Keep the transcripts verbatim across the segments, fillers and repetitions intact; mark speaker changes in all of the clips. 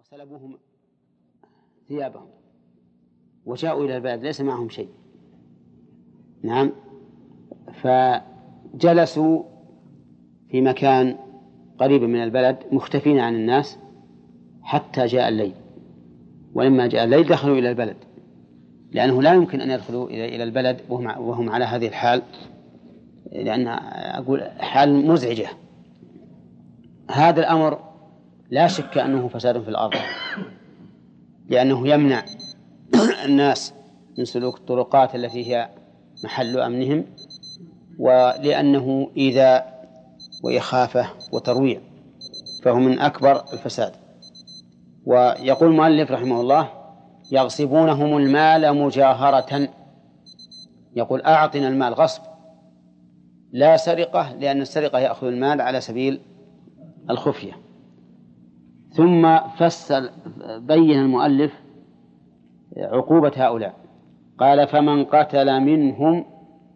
Speaker 1: وسلبوهم ثيابهم وجاءوا إلى البلد ليس معهم شيء. نعم، فجلسوا في مكان قريب من البلد مختفين عن الناس حتى جاء الليل، ولما جاء الليل دخلوا إلى البلد، لأنه لا يمكن أن يدخلوا إلى البلد وهم على هذه الحال، لأن أقول حال مزعجة. هذا الأمر لا شك أنه فساد في الأرض، لأنه يمنع الناس من سلوك الطرقات التي هي محل أمنهم، ولأنه إيذاء وإخافة وترويع، فهو من أكبر الفساد. ويقول المؤلف رحمه الله: يغصبونهم المال مجاهرة. يقول أعطنا المال غصب لا سرقة، لأن السرقة يأخذ المال على سبيل الخفية. ثم فسر بين المؤلف عقوبة هؤلاء، قال: فمن قتل منهم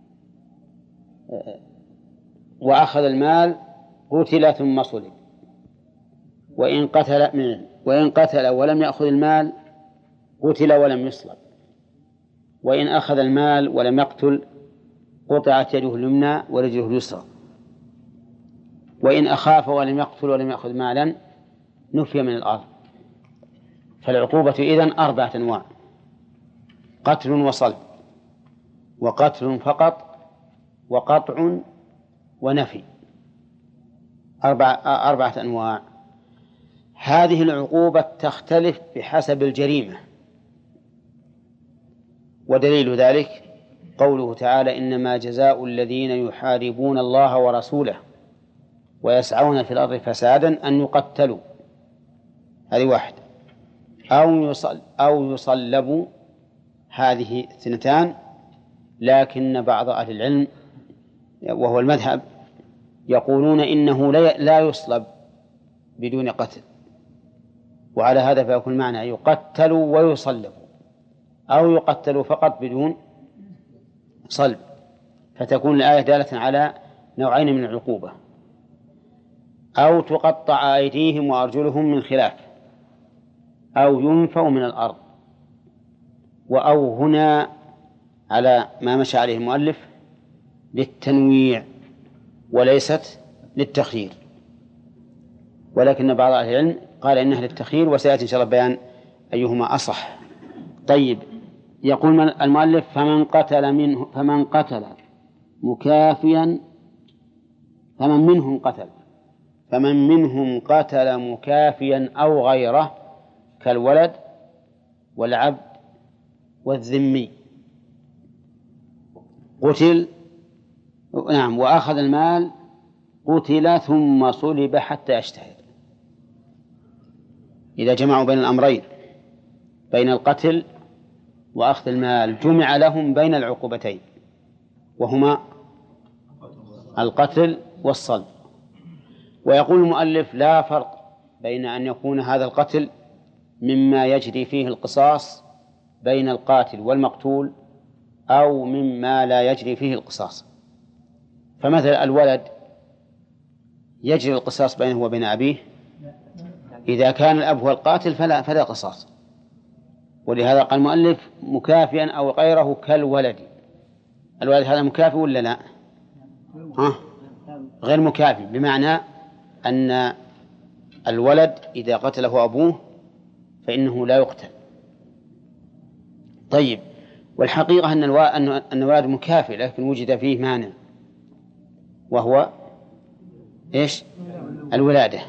Speaker 1: وأخذ المال قتل ثم صلب، وإن قتل منه وإن قتل ولم يأخذ المال قتل ولم يصلب، وإن أخذ المال ولم يقتل قطعت يده اليمنى ورجله اليسرى، وإن أخاف ولم يقتل ولم يأخذ مالا نفي من الأرض. فالعقوبة إذن أربعة أنواع: قتل وصلب، وقتل فقط، وقطع، ونفي. أربعة, أربعة أنواع. هذه العقوبة تختلف بحسب الجريمة، ودليل ذلك قوله تعالى: إنما جزاء الذين يحاربون الله ورسوله ويسعون في الأرض فسادا أن يقتلوا، هذه واحدة، أو يصل أو يصلبوا، هذه اثنتان. لكن بعض أهل العلم وهو المذهب يقولون إنه لا يصلب بدون قتل، وعلى هذا فيكون معنى يقتلوا ويصلبوا، أو يقتلوا فقط بدون صلب، فتكون الآية دالة على نوعين من العقوبة: أو تقطع أيديهم وأرجلهم من خلاف، أو ينفوا من الأرض. وأو هنا على ما مشى عليه المؤلف للتنويع وليست للتخيير، ولكن بعض أهل العلم قال إنها للتخيير، وسيأتي إن شاء الله بيان أيهما أصح. طيب، يقول المؤلف: فمن قتل منه فمن قتل مكافيا فمن منهم قتل فمن منهم قتل مكافيا أو غيره كالولد والعبد والذمي قتل، نعم، وأخذ المال قتل ثم صلب حتى يشتهر. إذا جمعوا بين الأمرين، بين القتل وأخذ المال، جمع لهم بين العقوبتين، وهما القتل والصلب. ويقول المؤلف: لا فرق بين أن يكون هذا القتل مما يجري فيه القصاص بين القاتل والمقتول، أو مما لا يجري فيه القصاص. فمثلا الولد يجري القصاص بينه وبين أبيه، إذا كان الأب هو القاتل فلا, فلا قصاص. ولهذا قال المؤلف: مكافئا أو غيره كالولد. الولد هذا مكافئ ولا لا؟ ها؟ غير مكافئ، بمعنى أن الولد إذا قتله أبوه فإنه لا يقتل. طيب، والحقيقة أن الولد مكافئ، لكن وجد فيه مانع، وهو إيش؟ الولادة.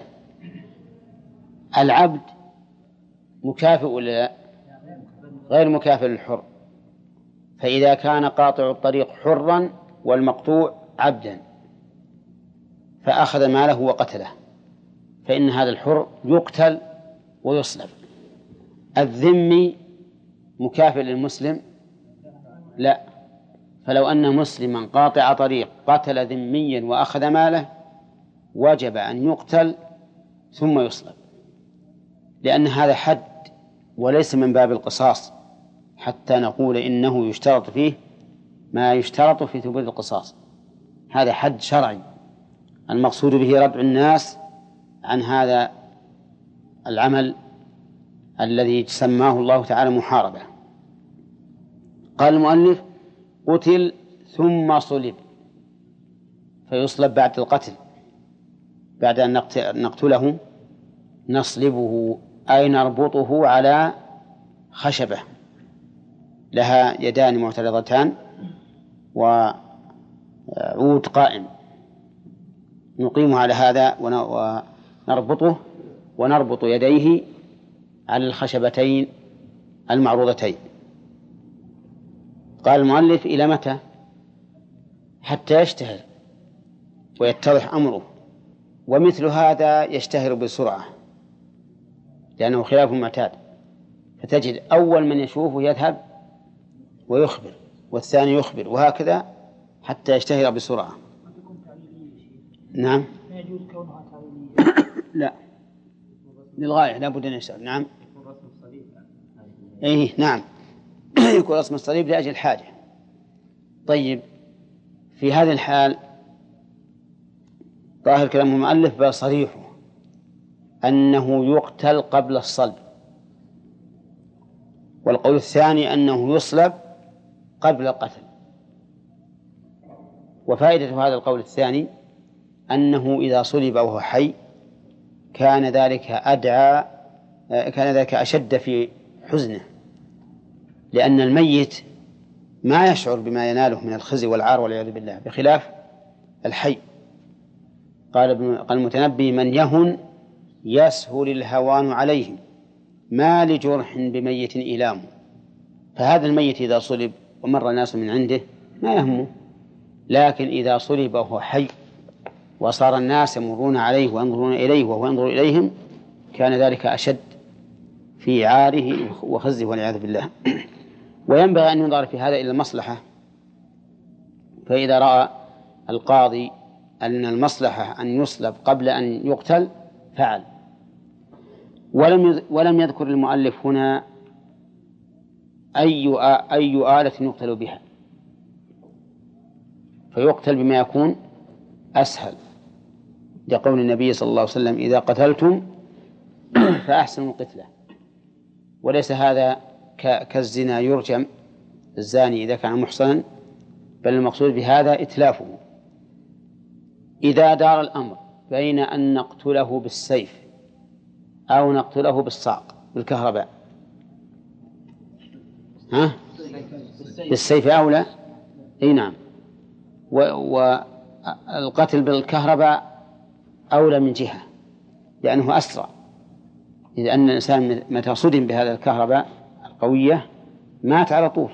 Speaker 1: العبد مكافئ ولا لا؟ غير مكافئ للحر، فإذا كان قاطع الطريق حرا والمقطوع عبدا فأخذ ماله وقتله، فإن هذا الحر يقتل ويصلب. الذمي مكافئ للمسلم؟ لا، فلو أن مسلما قاطع طريق قتل ذميا وأخذ ماله وجب أن يقتل ثم يصلب، لأن هذا حد وليس من باب القصاص، حتى نقول إنه يشترط فيه ما يشترط في ثبوت القصاص. هذا حد شرعي، المقصود به ردع الناس عن هذا العمل الذي سماه الله تعالى محاربة. قال المؤلف: قتل ثم صلب، فيصلب بعد القتل، بعد أن نقتله نصلبه، أي نربطه على خشبة لها يدان معترضتان وعود قائم، نقيمه على هذا ونربطه ونربط يديه على الخشبتين المعروضتين. قال المؤلف: إلى متى؟ حتى يشتهر ويتضح أمره، ومثل هذا يشتهر بسرعة لأنه خلاف معتاد، فتجد أول من يشوفه يذهب ويخبر، والثاني يخبر، وهكذا حتى يشتهر بسرعة. نعم.
Speaker 2: لا يجوز كونها تعليلية.
Speaker 1: لا، للغاية لا بد أن يشتهر. نعم. إيه نعم. يكون رسم الصليب لأجل الحاجة. طيب، في هذه الحال ظاهر كلام المؤلف بل صريحه أنه يقتل قبل الصلب، والقول الثاني أنه يصلب قبل القتل. وفائدة هذا القول الثاني أنه إذا صلب وهو حي كان ذلك أدعى، كان ذلك أشد في حزنه، لأن الميت ما يشعر بما يناله من الخزي والعار والعياذ بالله، بخلاف الحي. قال ابن قال المتنبي: من يهن يسهل الهوان عليهم، ما لجرح بميت إلام. فهذا الميت إذا صلب ومر الناس من عنده ما يهمه، لكن إذا صلب وهو حي وصار الناس يمرون عليه وينظرون إليه وهو ينظر إليهم كان ذلك أشد في عاره وخزه والعياذ بالله. وينبغي أن ينظر في هذا إلى المصلحة، فإذا رأى القاضي أن المصلحة أن يصلب قبل أن يقتل فعل. ولم ولم يذكر المؤلف هنا أي أي آلة يقتل بها، فيقتل بما يكون أسهل، لقول النبي صلى الله عليه وسلم: إذا قتلتم فأحسنوا القتلة. وليس هذا كالزنا يرجم الزاني إذا كان محصنا، بل المقصود بهذا إتلافه. إذا دار الأمر بين أن نقتله بالسيف أو نقتله بالصعق بالكهرباء، ها؟ بالسيف أولى. أي نعم. والقتل بالكهرباء أولى من جهة لأنه أسرع، إذ أن الإنسان متى صدم بهذا الكهرباء القوية مات على طول،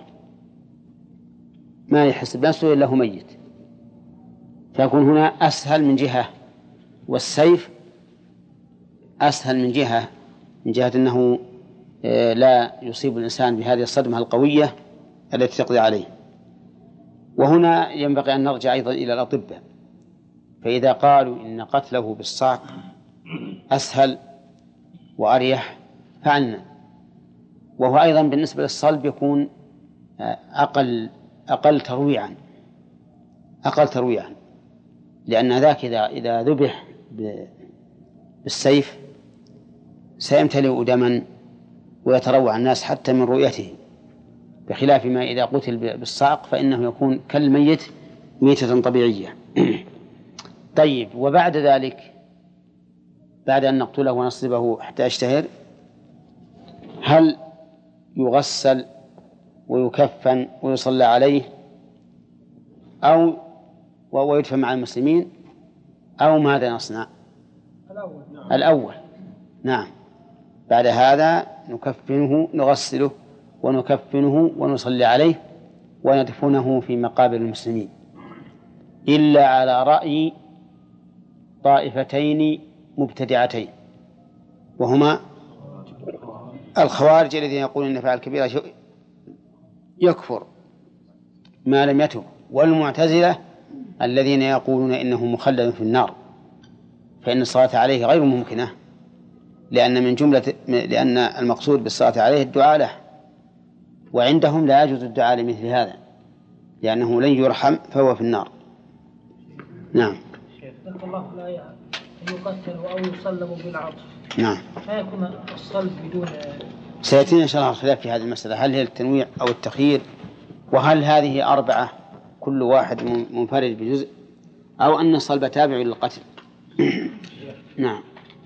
Speaker 1: ما يحس بنفسه إلا هو ميت، فيكون هنا أسهل من جهة، والسيف أسهل من جهة من جهة أنه لا يصيب الإنسان بهذه الصدمة القوية التي تقضي عليه. وهنا ينبغي أن نرجع أيضا إلى الأطباء، فإذا قالوا إن قتله بالصعق أسهل وأريح فعلنا. وهو أيضا بالنسبة للصلب يكون أقل أقل ترويعا أقل ترويعا لأن ذاك إذا إذا ذبح بالسيف سيمتلئ دما ويتروع الناس حتى من رؤيته، بخلاف ما إذا قتل بالصعق فإنه يكون كالميت ميتة طبيعية. طيب، وبعد ذلك بعد أن نقتله ونصلبه حتى يشتهر، هل يغسل ويكفن ويصلى عليه أو ويدفن مع المسلمين أو ماذا نصنع؟
Speaker 2: الأول. نعم.
Speaker 1: الأول نعم. بعد هذا نكفنه نغسله ونكفنه ونصلي عليه وندفنه في مقابر المسلمين، إلا على رأي طائفتين مبتدعتين، وهما الخوارج الذين يقولون إن فعل كبيرة يكفر ما لم يتب، والمعتزلة الذين يقولون إنه مخلد في النار، فإن الصلاة عليه غير ممكنة، لأن من جملة لأن المقصود بالصلاة عليه الدعاء له، وعندهم لا يجوز الدعاء لمثل هذا لأنه لن يرحم فهو في النار. نعم.
Speaker 2: ذكر الله في الآية أن يقتل أو يصلب بالعطف.
Speaker 1: نعم.
Speaker 2: ما يكون الصلب بدون
Speaker 1: سيأتينا إن شاء الله الخلاف في هذه المسألة، هل هي التنويع أو التخيير، وهل هذه أربعة كل واحد منفرد بجزء، أو أن الصلب تابع للقتل. نعم.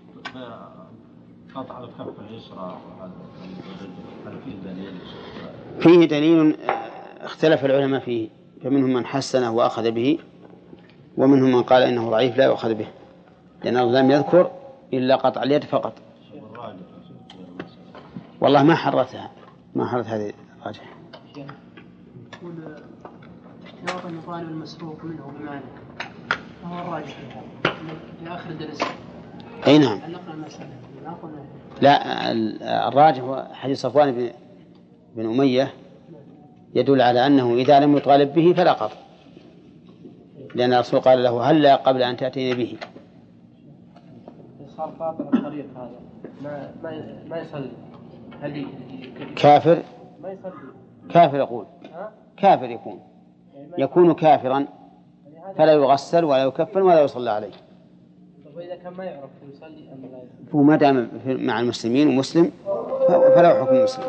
Speaker 3: قطع الكف اليسرى هل فيه دليل؟
Speaker 1: فيه دليل اختلف العلماء فيه، فمنهم من حسنه وأخذ به، ومنهم من قال إنه ضعيف لا يؤخذ به، لأنه لم يذكر إلا قطع اليد فقط. والله ما حرتها ما حرت هذه الراجح.
Speaker 2: يقول جواب المطالب المسروق منه بمعنى هو الراجح في آخر الدرس.
Speaker 1: أي نعم.
Speaker 2: لا
Speaker 1: الراجح هو حديث صفوان بن بن أمية يدل على أنه إذا لم يطالب به فلا قطع، لأن الرسول قال له هلا قبل أن تأتيني به.
Speaker 2: صار قاطع الطريق هذا ما ما ما يصلي. هل
Speaker 1: كافر؟
Speaker 2: ما يصلي.
Speaker 1: كافر يقول. كافر يكون يكون كافرا فلا يغسل ولا يكفن ولا يصلى عليه.
Speaker 2: وإذا كان ما يعرف يصلي أم لا يصلي؟
Speaker 1: هو ما دام مع المسلمين ومسلم فلا حكم مسلم.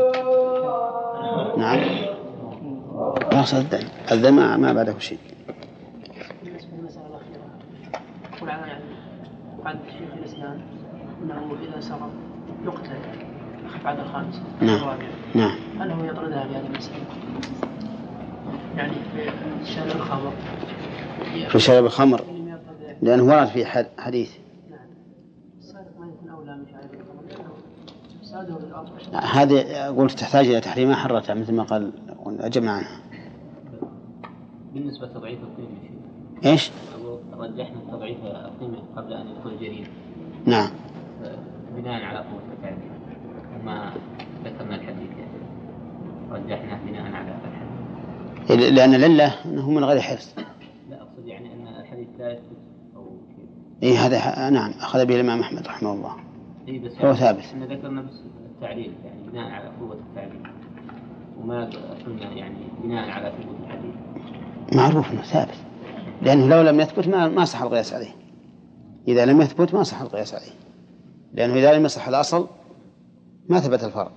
Speaker 1: نعم. لا صدق هذا ما ما بعده شيء.
Speaker 2: بالنسبة للمسألة الأخيرة يقول عنها يعني قد شيخ الإسلام أنه إذا سرق يقتل بعد الخامسة.
Speaker 1: نعم. نعم.
Speaker 2: هل هو يطردها في هذه المسألة؟ يعني في شرب الخمر.
Speaker 1: في شرب الخمر لأنه ورد في حديث.
Speaker 2: نعم. السارق ما يكون أولى من شرب الخمر. ساده بالأرض.
Speaker 1: هذه قلت تحتاج إلى تحريمها حرتها مثل ما قال أجبنا عنها.
Speaker 4: بالنسبة لتضعيف القيمة
Speaker 1: إيش؟
Speaker 4: رجحنا تضعيف القيمة قبل أن يدخل الجريمة.
Speaker 1: نعم.
Speaker 4: بناء على قوة التعديل وما ذكرنا الحديث يعني رجحنا بناء على الحديث.
Speaker 1: لأن العلة أنه من غير حرص.
Speaker 4: لا أقصد يعني أن الحديث لا يثبت أو كيف.
Speaker 1: إيه هذا نعم أخذ به الإمام أحمد رحمه الله.
Speaker 4: إيه بس
Speaker 1: هو ثابت.
Speaker 4: إن ذكرنا بس التعليل يعني بناء على قوة التعليل وما قلنا يعني بناء على ثبوت الحديث.
Speaker 1: معروف أنه ثابت، لأنه لو لم يثبت ما ما صح القياس عليه. إذا لم يثبت ما صح القياس عليه، لأنه إذا لم يصح الأصل ما ثبت الفرع.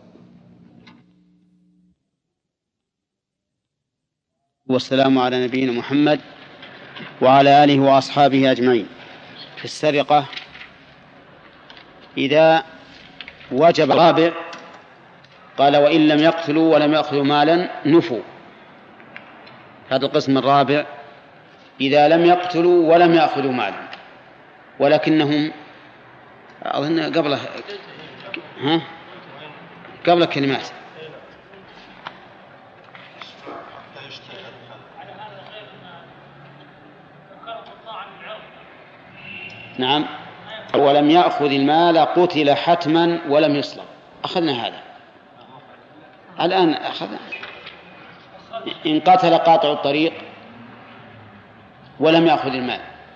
Speaker 1: والسلام على نبينا محمد وعلى آله وأصحابه أجمعين. في السرقة إذا وجب الرابع قال وإن لم يقتلوا ولم يأخذوا مالا نفوا. هذا القسم الرابع إذا لم يقتلوا ولم يأخذوا مالا ولكنهم أظن قبل ها قبل كلمات نعم. ولم يأخذ المال قتل حتما ولم يصلب. أخذنا هذا الآن أخذنا. إن قتل قاطع الطريق ولم يأخذ المال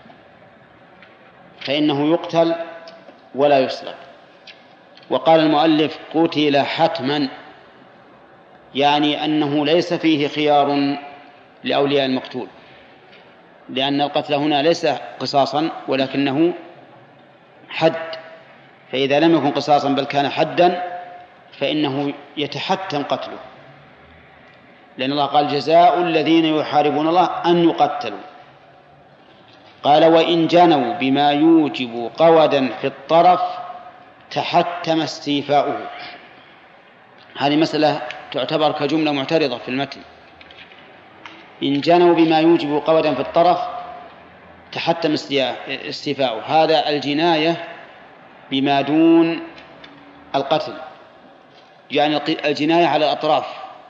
Speaker 1: فإنه يقتل ولا يصلب. وقال المؤلف قتل حتما يعني أنه ليس فيه خيار لأولياء المقتول، لأن القتل هنا ليس قصاصا ولكنه حد، فإذا لم يكن قصاصا بل كان حدا فإنه يتحتم قتله، لأن الله قال جزاء الذين يحاربون الله أن يقتلوا. قال وإن جنوا بما يوجب قودا في الطرف تحتم استيفاؤه. هذه مسألة تعتبر كجملة معترضة في المتن. إن جنوا بما يوجب قودا في الطرف تحتم استيفاؤه. هذا الجناية بما دون القتل، يعني الجناية على الأطراف.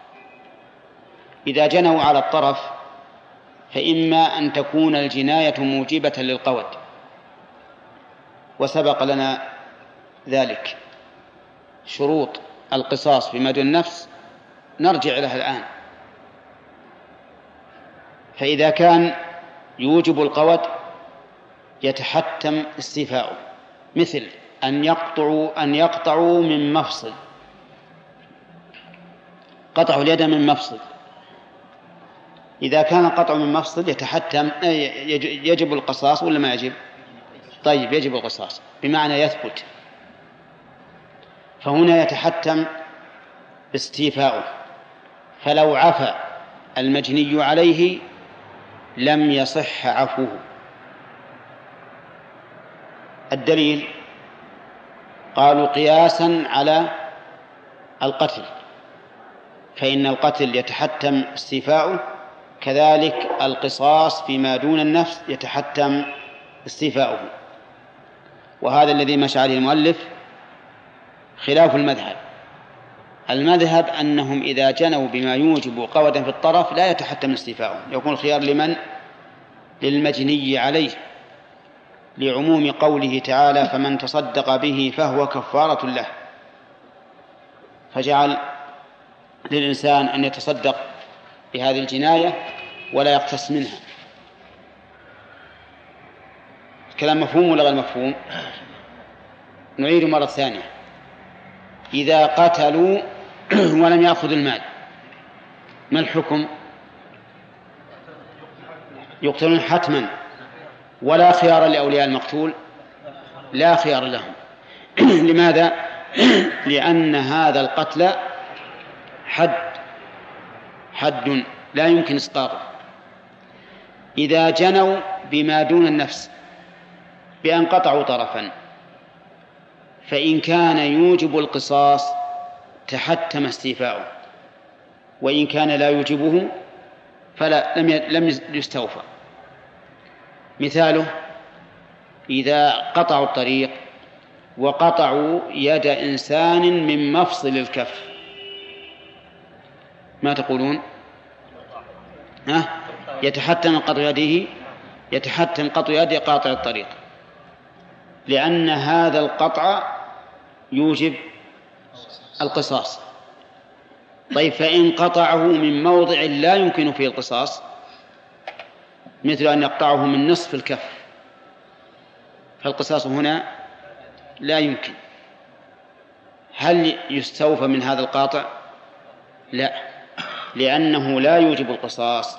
Speaker 1: إذا جنوا على الطرف فإما أن تكون الجناية موجبة للقود، وسبق لنا ذلك شروط القصاص بما دون النفس نرجع لها الآن. فإذا كان يوجب القود يتحتم استيفاؤه، مثل أن يقطعوا أن يقطعوا من مفصل، قطعوا اليد من مفصل. إذا كان القطع من مفصل يتحتم يجب القصاص ولا ما يجب؟ طيب يجب القصاص بمعنى يثبت. فهنا يتحتم استيفاؤه، فلو عفى المجني عليه لم يصح عفوه. الدليل قالوا قياسا على القتل، فإن القتل يتحتم استيفاؤه، كذلك القصاص فيما دون النفس يتحتم استيفاؤه. وهذا الذي مشى عليه المؤلف خلاف المذهب. المذهب أنهم إذا جنوا بما يوجب قوة في الطرف لا يتحتم استيفاؤه، يكون الخيار لمن؟ للمجني عليه، لعموم قوله تعالى فمن تصدق به فهو كفارة له، فجعل للإنسان أن يتصدق بهذه الجناية ولا يقتص منها. الكلام مفهوم ولا غير مفهوم؟ نعيد مرة ثانية. إذا قتلوا ولم يأخذوا المال ما الحكم؟ يقتلون حتما، ولا خيار لأولياء المقتول، لا خيار لهم. لماذا؟ لأن هذا القتل حد حد لا يمكن إسقاطه. إذا جنوا بما دون النفس بأن قطعوا طرفا، فإن كان يوجب القصاص تحتم استيفاؤه، وإن كان لا يوجبه فلا لم لم يستوفى. مثاله إذا قطعوا الطريق وقطعوا يد إنسان من مفصل الكف، ما تقولون؟ ها؟ يتحتم قطع يده، يتحتم قطع يد قاطع الطريق، لأن هذا القطع يوجب القصاص. طيب فإن قطعه من موضع لا يمكن فيه القصاص، مثل أن يقطعه من نصف الكف، فالقصاص هنا لا يمكن. هل يستوفى من هذا القاطع؟ لا، لأنه لا يوجب القصاص.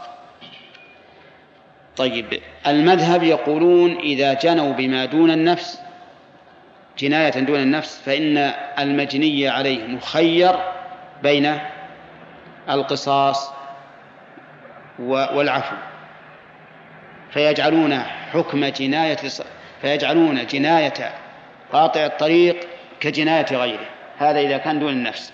Speaker 1: طيب المذهب يقولون إذا جنوا بما دون النفس جناية دون النفس فإن المجني عليه مخير بين القصاص والعفو، فيجعلون حكم جناية فيجعلون جناية قاطع الطريق كجناية غيره، هذا إذا كان دون النفس.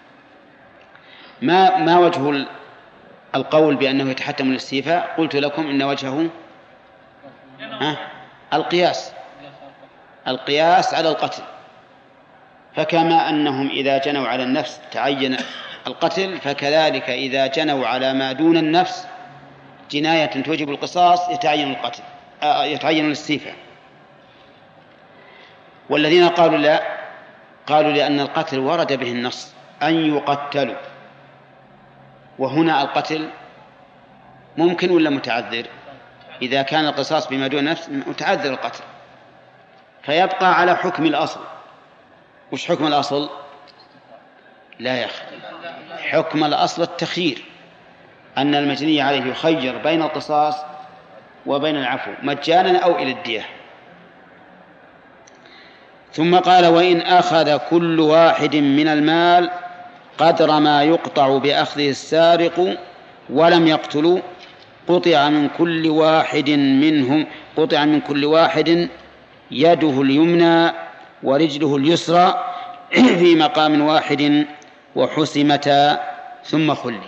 Speaker 1: ما ما وجه القول بأنه يتحتم الاستيفاء؟ قلت لكم إن وجهه ها؟ القياس القياس على القتل. فكما أنهم إذا جنوا على النفس تعين القتل، فكذلك إذا جنوا على ما دون النفس جناية توجب القصاص يتعين القتل يتعين الاستيفاء. والذين قالوا لا، قالوا لأن القتل ورد به النص أن يقتلوا، وهنا القتل ممكن ولا متعذر؟ إذا كان القصاص بما دون نفس متعذر القتل، فيبقى على حكم الأصل. وش حكم الأصل؟ لا يخ حكم الأصل التخيير، أن المجني عليه يخير بين القصاص وبين العفو مجانا أو إلى الدية. ثم قال وإن أخذ كل واحد من المال قدر ما يقطع بأخذه السارق ولم يقتل قطع من كل واحد منهم قطع من كل واحد يده اليمنى ورجله اليسرى في مقام واحد وحسمتا ثم خلي.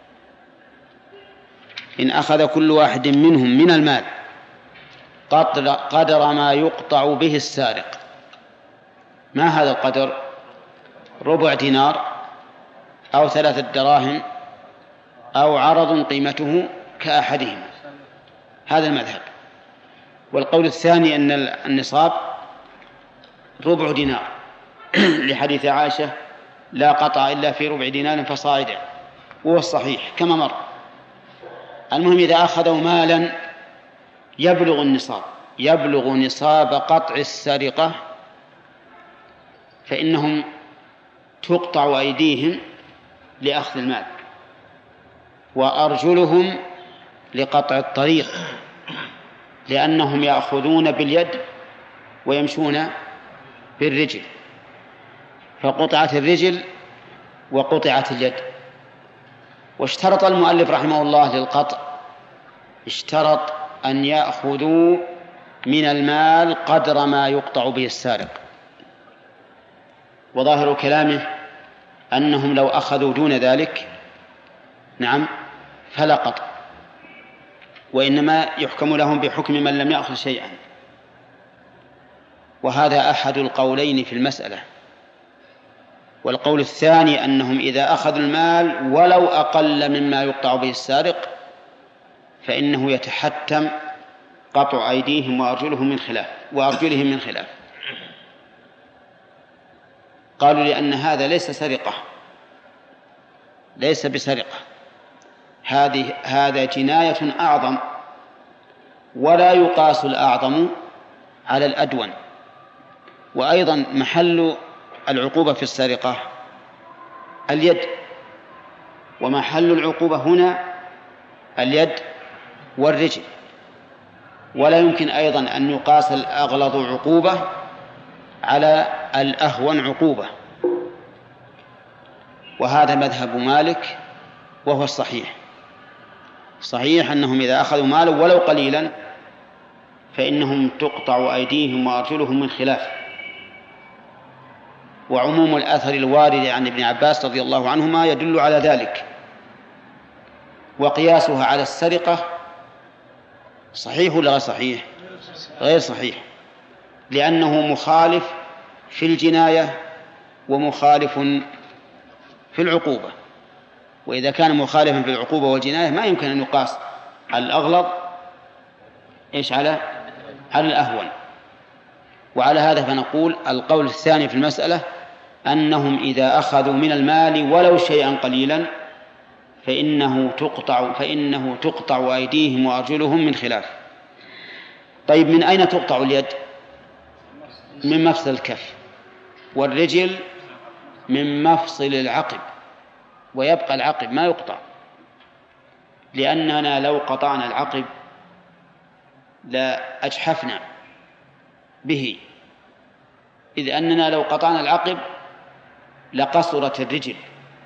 Speaker 1: إن أخذ كل واحد منهم من المال قدر, قدر ما يقطع به السارق. ما هذا القدر؟ ربع دينار أو ثلاثة دراهم أو عرض قيمته كأحدهما، هذا المذهب. والقول الثاني أن النصاب ربع دينار لحديث عائشة لا قطع إلا في ربع دينار فصاعدا، وهو الصحيح كما مر. المهم إذا أخذوا مالا يبلغ النصاب يبلغ نصاب قطع السرقة فإنهم تقطع أيديهم لأخذ المال وأرجلهم لقطع الطريق، لأنهم يأخذون باليد ويمشون بالرجل، فقطعت الرجل وقطعت اليد. واشترط المؤلف رحمه الله للقطع، اشترط أن يأخذوا من المال قدر ما يقطع به السارق، وظاهر كلامه أنهم لو أخذوا دون ذلك نعم فلا قطع، وإنما يحكم لهم بحكم من لم يأخذ شيئا. وهذا أحد القولين في المسألة. والقول الثاني أنهم إذا أخذوا المال ولو أقل مما يقطع به السارق فإنه يتحتم قطع أيديهم وأرجلهم من خلاف وأرجلهم من خلاف. قالوا لأن هذا ليس سرقة، ليس بسرقة، هذه هذا جناية أعظم، ولا يقاس الأعظم على الأدون. وأيضا محل العقوبة في السرقة اليد، ومحل العقوبة هنا اليد والرجل، ولا يمكن أيضا أن يقاس الأغلظ عقوبة على الأهون عقوبة. وهذا مذهب مالك وهو الصحيح. صحيح أنهم إذا أخذوا مالا ولو قليلا فإنهم تقطع أيديهم وأرجلهم من خلاف. وعموم الأثر الوارد عن ابن عباس رضي الله عنهما يدل على ذلك. وقياسها على السرقة صحيح ولا غير صحيح؟ غير صحيح، لأنه مخالف في الجناية ومخالف في العقوبة. وإذا كان مخالفا في العقوبة والجناية ما يمكن أن يقاس على الأغلظ إيش على على الأهون. وعلى هذا فنقول القول الثاني في المسألة أنهم إذا أخذوا من المال ولو شيئا قليلا فإنه تقطع فإنه تقطع أيديهم وأرجلهم من خلاف. طيب من أين تقطع اليد؟ من مفصل الكف، والرجل من مفصل العقب، ويبقى العقب ما يقطع، لأننا لو قطعنا العقب لا أجحفنا به، إذ أننا لو قطعنا العقب لقصرت الرجل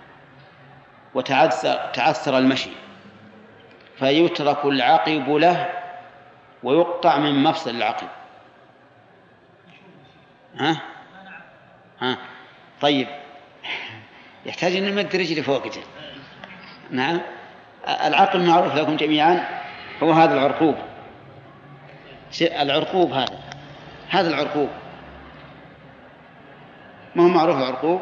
Speaker 1: وتعثر المشي، فيترك العقب له ويقطع من مفصل العقب. ها؟ ها؟ طيب يحتاج أن نمد رجلي فوق جل. نعم، العقب معروف لكم جميعا هو هذا العرقوب، العرقوب هذا هذا العرقوب، ما هو معروف العرقوب؟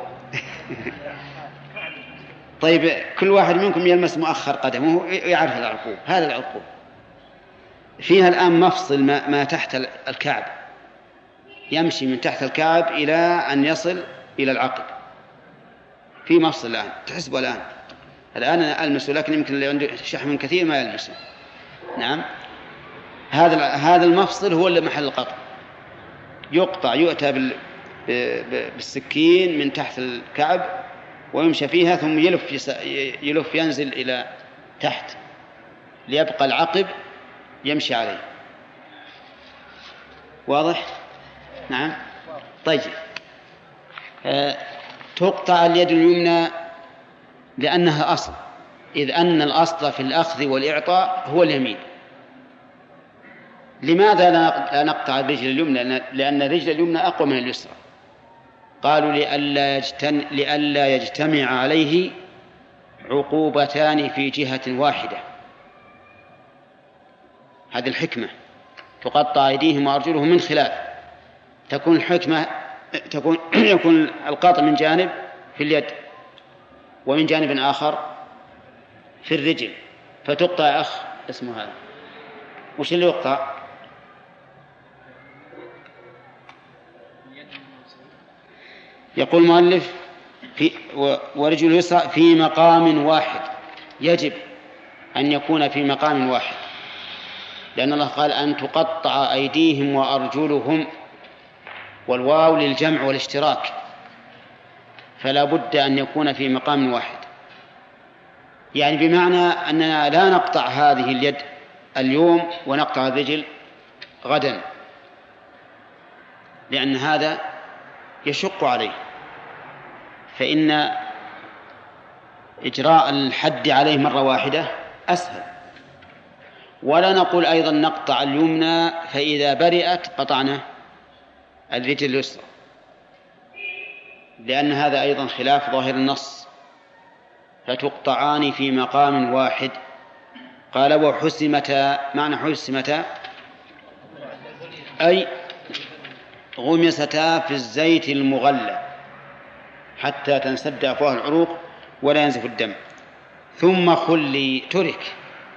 Speaker 1: طيب كل واحد منكم يلمس مؤخر قدمه يعرف العرقوب، هذا العرقوب. فيها الآن مفصل ما, ما تحت الكعب، يمشي من تحت الكعب إلى أن يصل إلى العقب، في مفصل الآن تحسبه الآن الآن أنا ألمسه، لكن يمكن اللي عنده شحم كثير ما يلمسه. نعم، هذا هذا المفصل هو اللي محل القطع، يقطع، يؤتى بال بالسكين من تحت الكعب ويمشى فيها، ثم يلف يلف ينزل إلى تحت ليبقى العقب يمشي عليه. واضح؟ نعم. طيب آه، تقطع اليد اليمنى لأنها أصل، إذ أن الأصل في الأخذ والإعطاء هو اليمين. لماذا لا نقطع الرجل اليمنى؟ لأن الرجل اليمنى أقوى من اليسرى. قالوا لئلا يجتمع, لئلا يجتمع عليه عقوبتان في جهة واحدة. هذه الحكمة، تقطع أيديهم وأرجلهم من خلاف، تكون الحكمة تكون يكون القطع من جانب في اليد ومن جانب آخر في الرجل، فتقطع أخ اسمه هذا. وش اللي يقطع؟ يقول المؤلف في ورجل اليسرى في مقام واحد، يجب أن يكون في مقام واحد، لأن الله قال أن تقطع أيديهم وأرجلهم، والواو للجمع والاشتراك، فلا بد أن يكون في مقام واحد. يعني بمعنى أننا لا نقطع هذه اليد اليوم ونقطع الرجل غدا، لأن هذا يشق عليه. فإن إجراء الحد عليه مرة واحدة أسهل. ولا نقول أيضا نقطع اليمنى فإذا برئت قطعنا الرجل اليسرى، لأن هذا أيضا خلاف ظاهر النص، فتقطعان في مقام واحد. قال وحسمتا، معنى حسمتا أي غمستا في الزيت المغلى حتى تنسد أفواه العروق ولا ينزف الدم. ثم خلي ترك.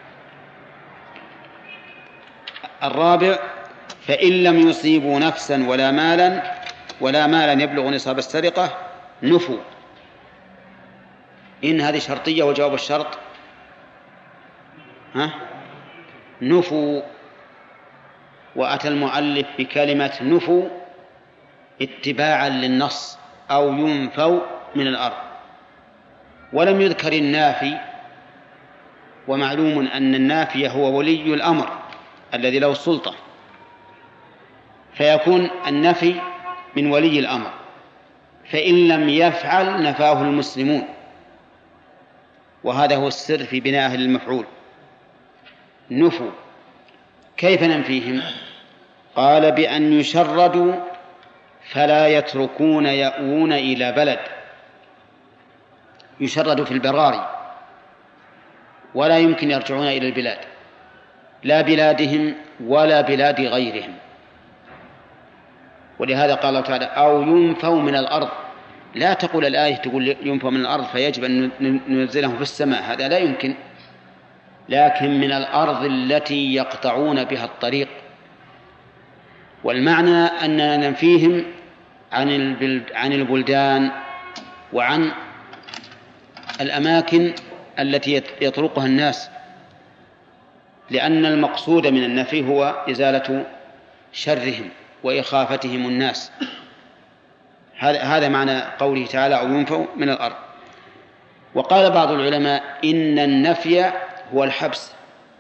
Speaker 1: الرابع فإن لم يصيبوا نفسا ولا مالا ولا مالا يبلغ نصاب السرقة نفوا. إن هذه شرطية وجواب الشرط ها نفوا. وأتى المؤلف بكلمة نفوا اتباعا للنص أو ينفوا من الأرض، ولم يذكر النافي. ومعلوم أن النافي هو ولي الأمر الذي له السلطة، فيكون النفي من ولي الأمر، فإن لم يفعل نفاه المسلمون، وهذا هو السر في بناء المفعول. نفوا. كيف ننفيهم؟ قال بأن يشردوا فلا يتركون يأوون إلى بلد. يشردوا في البراري ولا يمكن يرجعون إلى البلاد، لا بلادهم ولا بلاد غيرهم. ولهذا قال الله تعالى أو ينفوا من الأرض. لا تقول الآية تقول ينفوا من الأرض فيجب أن ننزلهم في السماء، هذا لا يمكن، لكن من الأرض التي يقطعون بها الطريق. والمعنى أننا ننفيهم عن البلدان وعن الأماكن التي يطرقها الناس، لأن المقصود من النفي هو إزالة شرهم وإخافتهم الناس. هذا معنى قوله تعالى أو ينفوا من الأرض. وقال بعض العلماء إن النفي هو الحبس.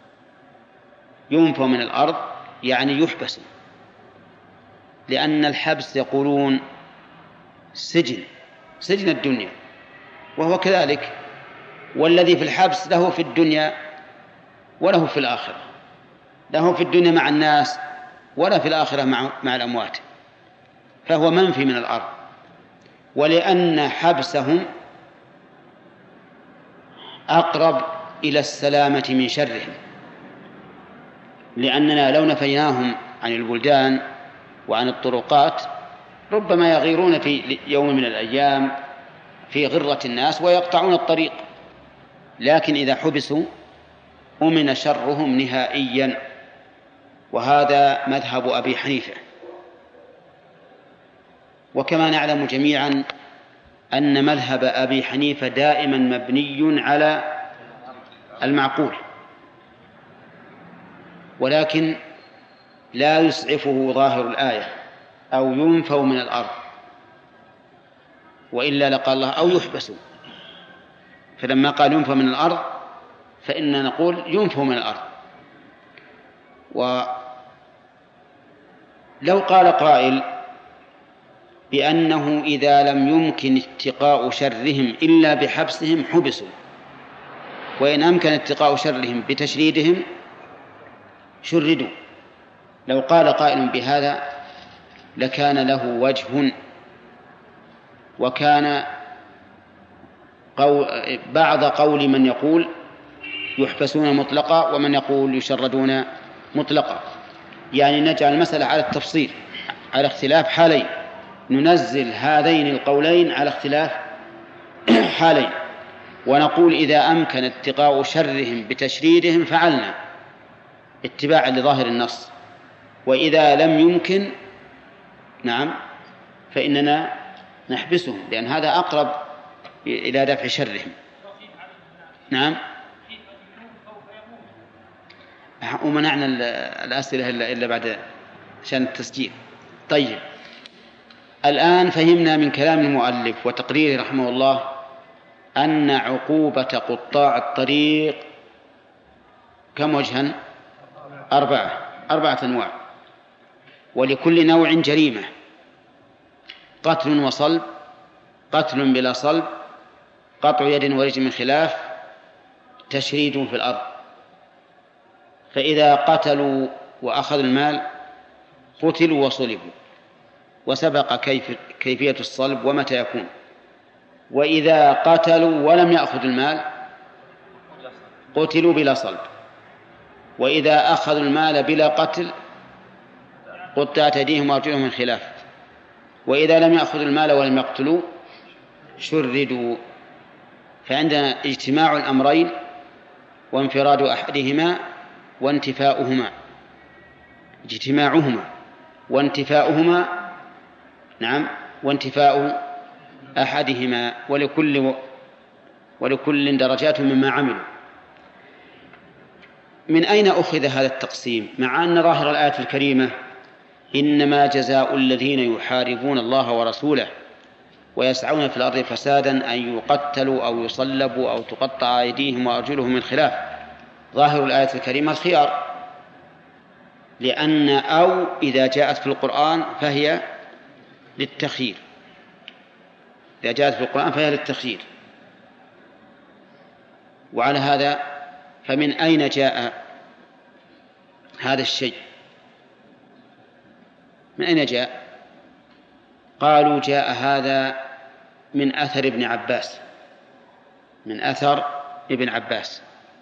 Speaker 1: ينفوا من الأرض يعني يحبس، لأن الحبس يقولون سجن سجن الدنيا، وهو كذلك. والذي في الحبس له في الدنيا وله في الآخرة، له في الدنيا مع الناس ولا في الآخرة مع, مع الأموات، فهو منفي من الأرض. ولأن حبسهم أقرب إلى السلامة من شرهم، لأننا لو نفيناهم عن البلدان وعن الطرقات ربما يغيرون في يوم من الأيام في غرة الناس ويقطعون الطريق، لكن إذا حبسوا أمن شرهم نهائيا. وهذا مذهب أبي حنيفة. وكما نعلم جميعا أن مذهب أبي حنيفة دائما مبني على المعقول، ولكن لا يسعفه ظاهر الآية أو ينفوا من الأرض، وإلا لقال الله أو يحبسوا. فلما قال ينفوا من الأرض فإننا نقول ينفوا من الأرض. ولو قال قائل بأنه إذا لم يمكن اتقاء شرهم إلا بحبسهم حبسوا، وإن أمكن اتقاء شرهم بتشريدهم شردوا، لو قال قائل بهذا لكان له وجه. وكان قول بعض قول من يقول يحبسون مطلقا ومن يقول يشردون مطلقا، يعني نجعل المسألة على التفصيل على اختلاف حالين، ننزل هذين القولين على اختلاف حالين، ونقول إذا أمكن اتقاء شرهم بتشريدهم فعلنا اتباعا لظاهر النص، وإذا لم يمكن نعم فإننا نحبسهم، لأن هذا أقرب إلى دفع شرهم. نعم. ومنعنا الأسئلة إلا بعد عشان التسجيل. طيب، الآن فهمنا من كلام المؤلف وتقريره رحمه الله أن عقوبة قطاع الطريق كم وجها؟ أربعة أربعة أنواع، ولكل نوع جريمة: قتل وصلب قتل بلا صلب، قطع يد ورجل من خلاف، تشريد في الأرض. فإذا قتلوا وأخذوا المال قتلوا وصلبوا، وسبق كيف كيفية الصلب ومتى يكون. وإذا قتلوا ولم يأخذوا المال قتلوا بلا صلب، وإذا أخذوا المال بلا قتل قطعت أيديهم وأرجلهم من خلاف، وإذا لم يأخذوا المال ولم يقتلوا شردوا. فعندنا اجتماع الأمرين وانفراد أحدهما وانتفاؤهما، اجتماعهما وانتفاؤهما، نعم، وانتفاء أحدهما، ولكل ولكل درجات مما عملوا. من أين أخذ هذا التقسيم مع أن ظاهر الآية الكريمة إنما جزاء الذين يحاربون الله ورسوله ويسعون في الأرض فسادا أن يقتلوا أو يصلبوا أو تقطع أيديهم وأرجلهم من خلاف؟ ظاهر الآية الكريمة الخيار، لأن أو إذا جاءت في القرآن فهي للتخيير، إذا جاءت في القرآن فهي للتخيير. وعلى هذا فمن أين جاء هذا الشيء؟ من أين جاء؟ قالوا جاء هذا من أثر ابن عباس، من أثر ابن عباس،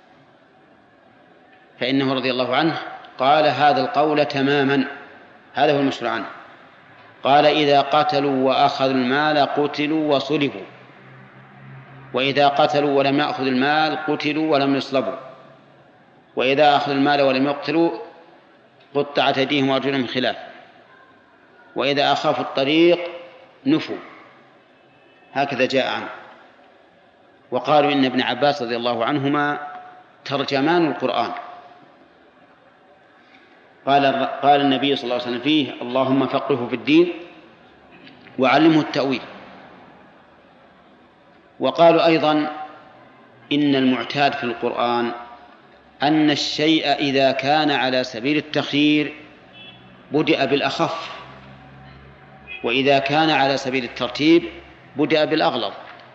Speaker 1: فإنه رضي الله عنه قال هذا القول تماما، هذا هو المشروع عنه. قال إذا قتلوا وأخذوا المال قتلوا وصلبوا، وإذا قتلوا ولم يأخذوا المال قتلوا ولم يصلبوا، وإذا أخذوا المال ولم يقتلوا قطعت أيديهم وأرجلهم من خلاف، وإذا أخافوا الطريق نفوا. هكذا جاء عنه. وقالوا إن ابن عباس رضي الله عنهما ترجمان القرآن. قال قال النبي صلى الله عليه وسلم فيه اللهم فقهه في الدين وعلمه التأويل. وقالوا أيضا إن المعتاد في القرآن أن الشيء إذا كان على سبيل التخيير بدأ بالأخف، وإذا كان على سبيل الترتيب بدأ بالأغلظ.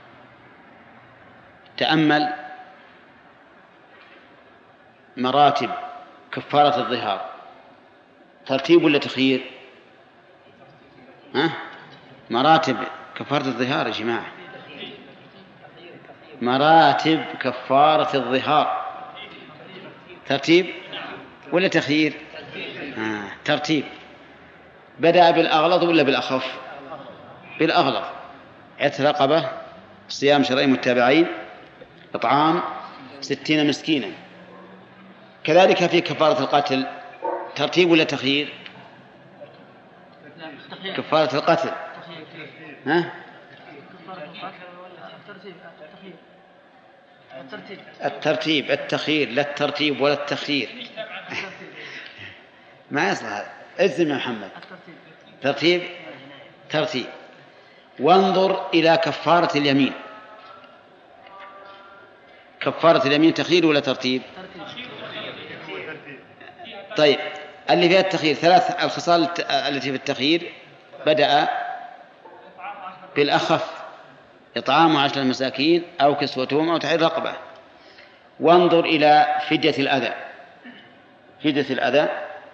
Speaker 1: تأمل مراتب كفارة الظهار، ترتيب ولا تخيير؟ ها؟ مراتب كفارة الظهار يا جماعة، مراتب كفارة الظهار ترتيب ولا تخيير؟ آه. ترتيب. بدأ بالأغلظ ولا بالأخف؟ بالأغلظ. عتق رقبة، صيام شهرين متابعين، إطعام ستين مسكينا. كذلك في كفارة القتل ترتيب ولا تخيير؟ كفارة القتل ها؟ الترتيب، التخيير، لا الترتيب ولا التخيير. ما يصلح هذا. اجزم يا محمد. ترتيب، ترتيب. وانظر إلى كفارة اليمين، كفارة اليمين تخيير ولا ترتيب؟ طيب اللي فيها التخيير ثلاث الخصال التي في التخيير بدأ بالأخف، إطعام عشرة مساكين أو كسوتهم أو تحرير رقبة. وانظر إلى فدية الأذى، فدية الأذى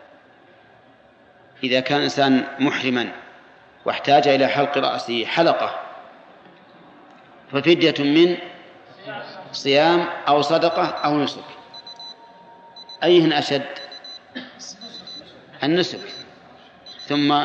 Speaker 1: إذا كان إنسان محرما واحتاج إلى حلق رأسه حلقة ففدية من صيام أو صدقة أو نسك. أيهن أشد؟ النسك، ثم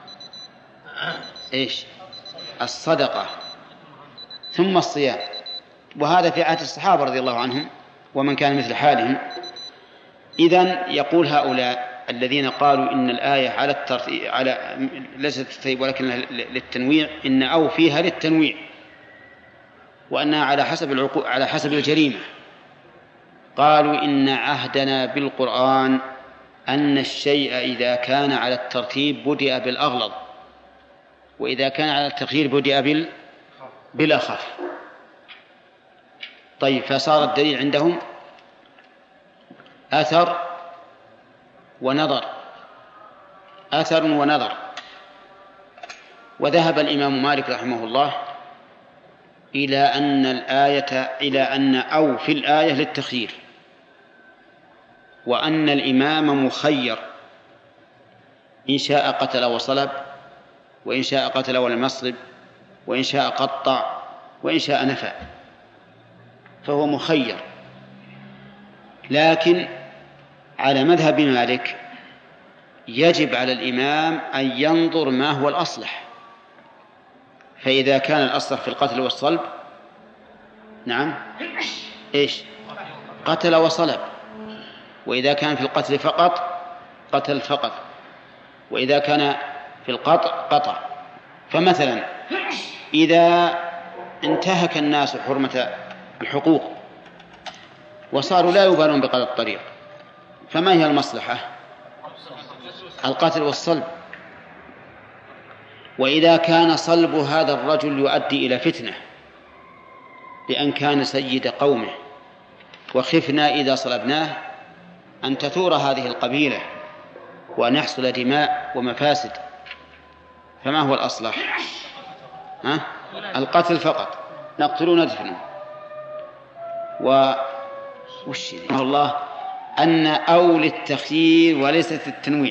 Speaker 1: إيش؟ الصدقة، ثم الصيام. وهذا في عهد الصحابة رضي الله عنهم ومن كان مثل حالهم. إذن يقول هؤلاء الذين قالوا إن الآية على الترتيب، على ليست الترتيب ولكن للتنويع، إن أو فيها للتنويع، وأنها على حسب العقو... على حسب الجريمة. قالوا إن عهدنا بالقرآن أن الشيء إذا كان على الترتيب بدأ بالأغلظ، وإذا كان على التخيير بدأ بال... بالأخف. طيب فصار الدليل عندهم أثر ونظر، أثر ونظر. وذهب الإمام مالك رحمه الله إلى أن الآية إلى أن أو في الآية للتخيير، وأن الإمام مخير إن شاء قتل وصلب، وإن شاء قتل ولم يصلب، وإن شاء قطع، وإن شاء نفع، فهو مخير. لكن على مذهب مالك يجب على الإمام أن ينظر ما هو الأصلح، فإذا كان الأصلح في القتل والصلب نعم إيش قتل وصلب، وإذا كان في القتل فقط قتل فقط، وإذا كان في القطع قطع. فمثلا إذا انتهك الناس حرمة الحقوق وصاروا لا يبالون بقطع الطريق، فما هي المصلحة؟ القتل والصلب. وإذا كان صلب هذا الرجل يؤدي إلى فتنة لأن كان سيد قومه، وخفنا إذا صلبناه أن تثور هذه القبيلة وأن يحصل دماء ومفاسد، فما هو الأصلح؟ ها؟ القتل فقط، نقتل ندفن. وش الله أن أول التخيير وليست التنويع،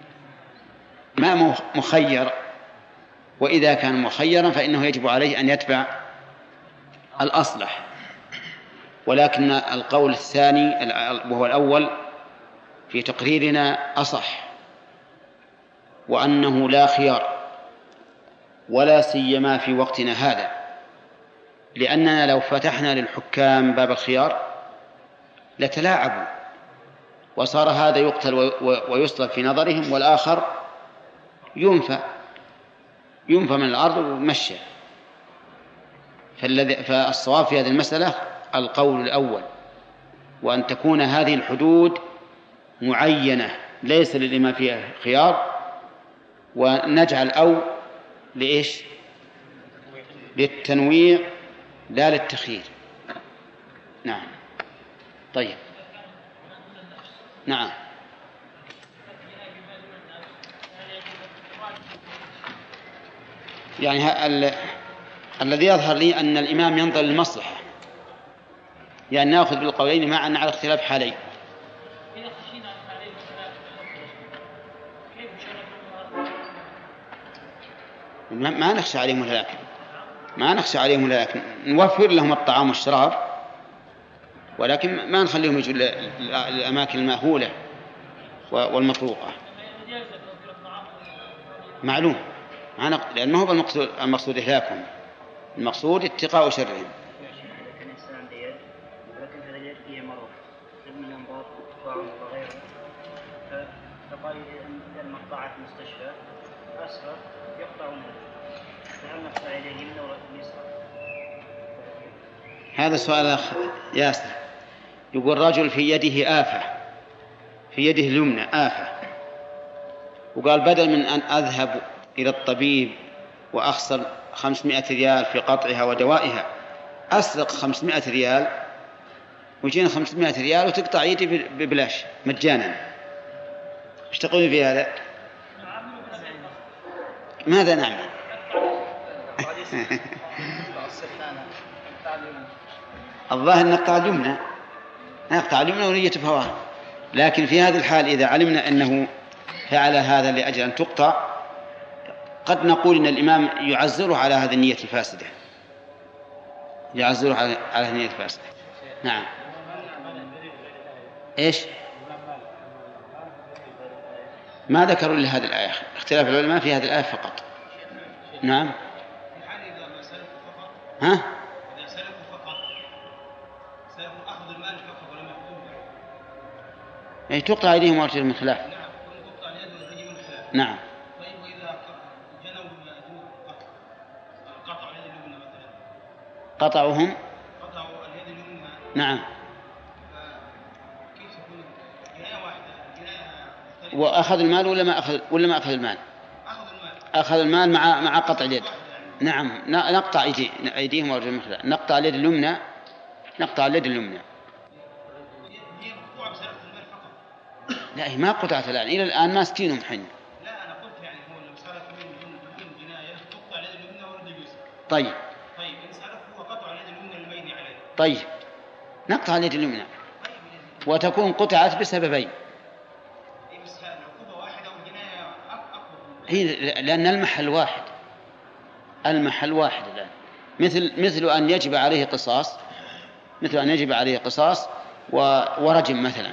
Speaker 1: ما مخير، وإذا كان مخيرا فإنه يجب عليه أن يتبع الأصلح. ولكن القول الثاني وهو الأول في تقريرنا أصح، وأنه لا خيار، ولا سيما في وقتنا هذا، لأننا لو فتحنا للحكام باب الخيار لتلاعبوا، وصار هذا يقتل ويصلب في نظرهم، والآخر ينفى ينفى من الأرض ومشى. فالصواب في هذه المسألة القول الأول، وأن تكون هذه الحدود معينة ليس للإمام فيها خيار، ونجعل أو لإيش؟ للتنويع لا للتخيير. نعم. طيب. نعم. يعني ال... الذي يظهر لي أن الإمام ينظر للمصلحة، يعني نأخذ بالقولين مع أن على اختلاف حالين. ما نخشى عليهم الهلاك، ما نخشى عليهم الهلاك، نوفر لهم الطعام والشراب، ولكن ما نخليهم يجوا للأماكن المأهولة والمطروقة. معلوم، لأن ما هو المقصود المقصود إهلاكهم، المقصود اتقاء شرهم.
Speaker 5: ولكن هذا اليد فيه مرض من الأمراض والطاعون وغيره، فقال إذا مقطع في المستشفى أسفل يقطعون، فهل نقطع إليه اليمنى ولا اليسرى؟
Speaker 1: هذا سؤال أخ ياسر. يقول رجل في يده آفة، في يده اليمنى آفة، وقال بدل من أن أذهب إلى الطبيب وأخسر خمسمائة ريال في قطعها ودوائها أسرق خمسمائة ريال ويجينا خمسمائة ريال وتقطع يدي ببلاش مجانا. ايش تقولون في هذا؟ ماذا نعمل؟ الظاهر نقطع اليمنى، نقطع اليمنى ونية فواه. لكن في هذا الحال إذا علمنا أنه فعل هذا لأجل أن تقطع، قد نقول إن الإمام يعزره على هذه النية الفاسدة، يعزره على هذه النية الفاسدة. نعم. إيش؟ ما ذكروا لهذه الآية، اختلاف العلماء في هذه الآية فقط. نعم. ها؟ إذا سلكوا فقط سلكوا أخذ المال فقط ولم يأخذوا. أي تقطع أيديهم وأرجلهم من خلاف. نعم. تقطع اليد من خلاف. نعم. طيب وإذا جنوا قطعوا اليد اليمنى مثلا. قطعوهم. قطعوا اليد اليمنى. نعم. كيف تكون جناية واحدة؟ جناية. وأخذ المال ولا ما أخذ ولا ما أخذ المال؟ أخذ المال. أخذ المال مع مع قطع اليد. نعم. نقطع أيدي أيديهم وأرجلهم من خلاف. نقطع اليد اليمنى، نقطع اليد اليمنى. هي مقطوعة بسبب المال فقط. لا هي ما قطعت الآن، إلى الآن ماسكينهم حين. لا أنا قلت يعني هو لو سلك من دون جناية تقطع اليد اليمنى واليد اليسرى. طيب. طيب إن سلك هو قطع طيب نقطع اليد اليمنى وتكون قطعت بسببين. هي لأن المحل واحد، المحل واحد الآن، مثل مثل أن يجب عليه قصاص، مثل أن يجب عليه قصاص ورجم مثلا.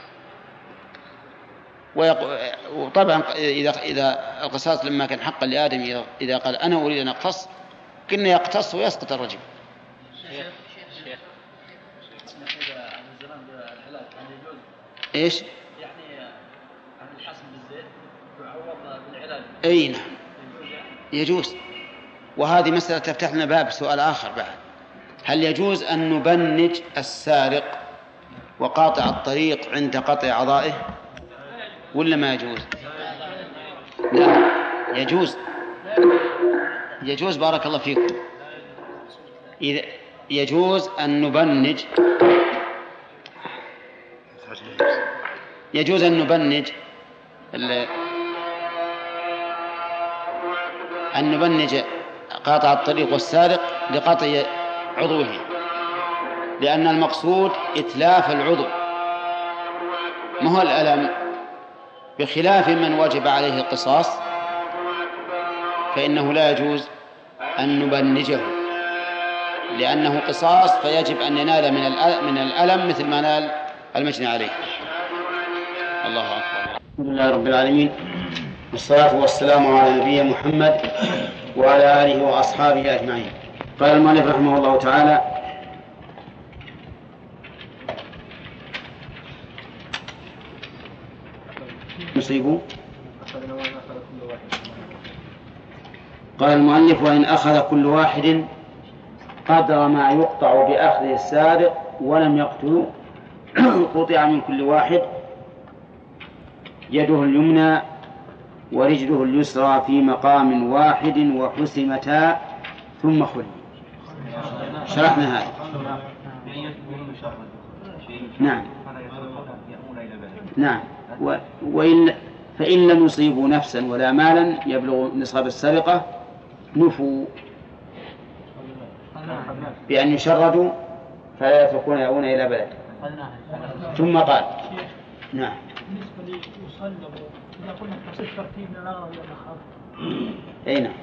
Speaker 1: وطبعا إذا إذا القصاص لما كان حقا لآدم إذا قال أنا أريد أن أقتص كنا يقتص ويسقط الرجم. إيش؟ يعني عن الحسم بالزيت يعوض بالعلاج. أي نعم يجوز. وهذه مسألة تفتح لنا باب سؤال آخر بعد، هل يجوز أن نبنج السارق وقاطع الطريق عند قطع أعضائه ولا ما يجوز؟ لا يجوز، يجوز بارك الله فيكم. إذا يجوز أن نبنج يجوز أن نبنج أن نبنج قاطع الطريق والسارق لقطع عضوه، لأن المقصود إتلاف العضو ما هو الألم، بخلاف من وجب عليه القصاص فإنه لا يجوز أن نبنجه لأنه قصاص فيجب أن ينال من الألم مثل ما نال المجني عليه. الله أكبر. الحمد لله رب العالمين، والصلاة والسلام على نبينا محمد وعلى آله وأصحابه أجمعين. قال المؤلف رحمه الله تعالى: نصيبه. قال المؤلف: وإن أخذ كل واحد قدر ما يقطع بأخذ السارق ولم يقتل قطع من كل واحد يده اليمنى ورجله اليسرى في مقام واحد وحسمتا ثم خلي. شرحنا هذا. نعم نعم. وإن فإن لم يصيبوا نفسا ولا مالا يبلغ نصاب السرقة نفوا بأن يشردوا فلا يتركون يأوون إلى بلد. ثم قال: نعم.
Speaker 6: بالنسبة ليصلبوا إذا قلنا تفصيل ترتيب لا غير الأخر.
Speaker 1: أي نعم.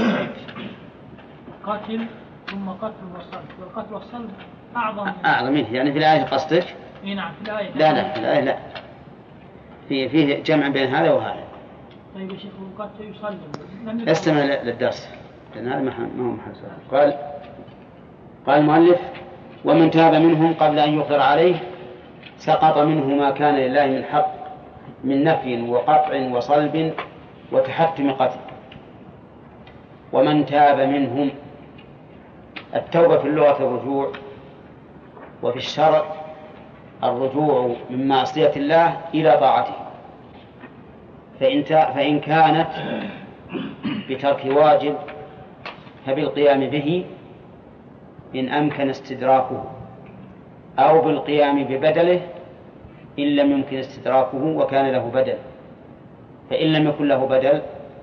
Speaker 6: قاتل ثم قتل وصلب، والقتل والصلب أعظم
Speaker 1: أعظم منه. يعني في الآية قصدك؟
Speaker 6: إيه نعم في الآية.
Speaker 1: لا لا في الآية لا، في فيه جمع بين هذا وهذا.
Speaker 6: طيب يا شيخ القتل يصلب.
Speaker 1: استمع للدرس لأن هذا ما هو محل سؤال. قال قال المؤلف: ومن تاب منهم قبل أن يقدر عليه سقط منه ما كان لله من حق من نفي وقطع وصلب وتحتم قتل. ومن تاب منهم، التوبة في اللغة الرجوع، وفي الشرع الرجوع من معصية الله إلى طاعته. فإن, فإن كانت بترك واجب فبالقيام به إن أمكن استدراكه، أو بالقيام ببدله إن لم يمكن استدراكه وكان له بدل. فإن لم يكن له بدل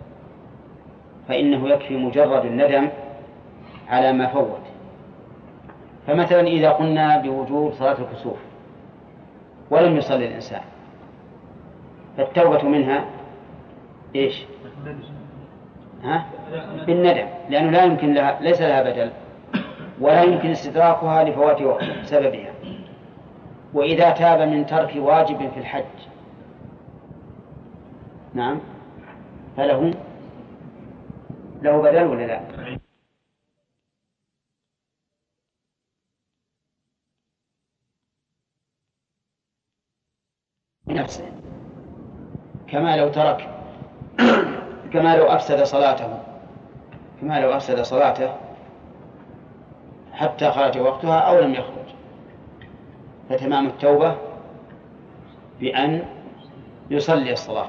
Speaker 1: فإنه يكفي مجرد الندم على ما فوت. فمثلا إذا قلنا بوجوب صلاة الكسوف ولم يصلي الإنسان فالتوبة منها إيش؟ ها؟ بالندم، لأنه لا يمكن لها، ليس لها بدل ولا يمكن استدراكها لفوات وقت سببها. وإذا تاب من ترك واجب في الحج نعم فله له بدل ولا لا؟ نفسه كما لو ترك كما لو أفسد صلاته كما لو أفسد صلاته حتى خرج وقتها أو لم يخرج. فتمام التوبة بأن يصلي الصلاة.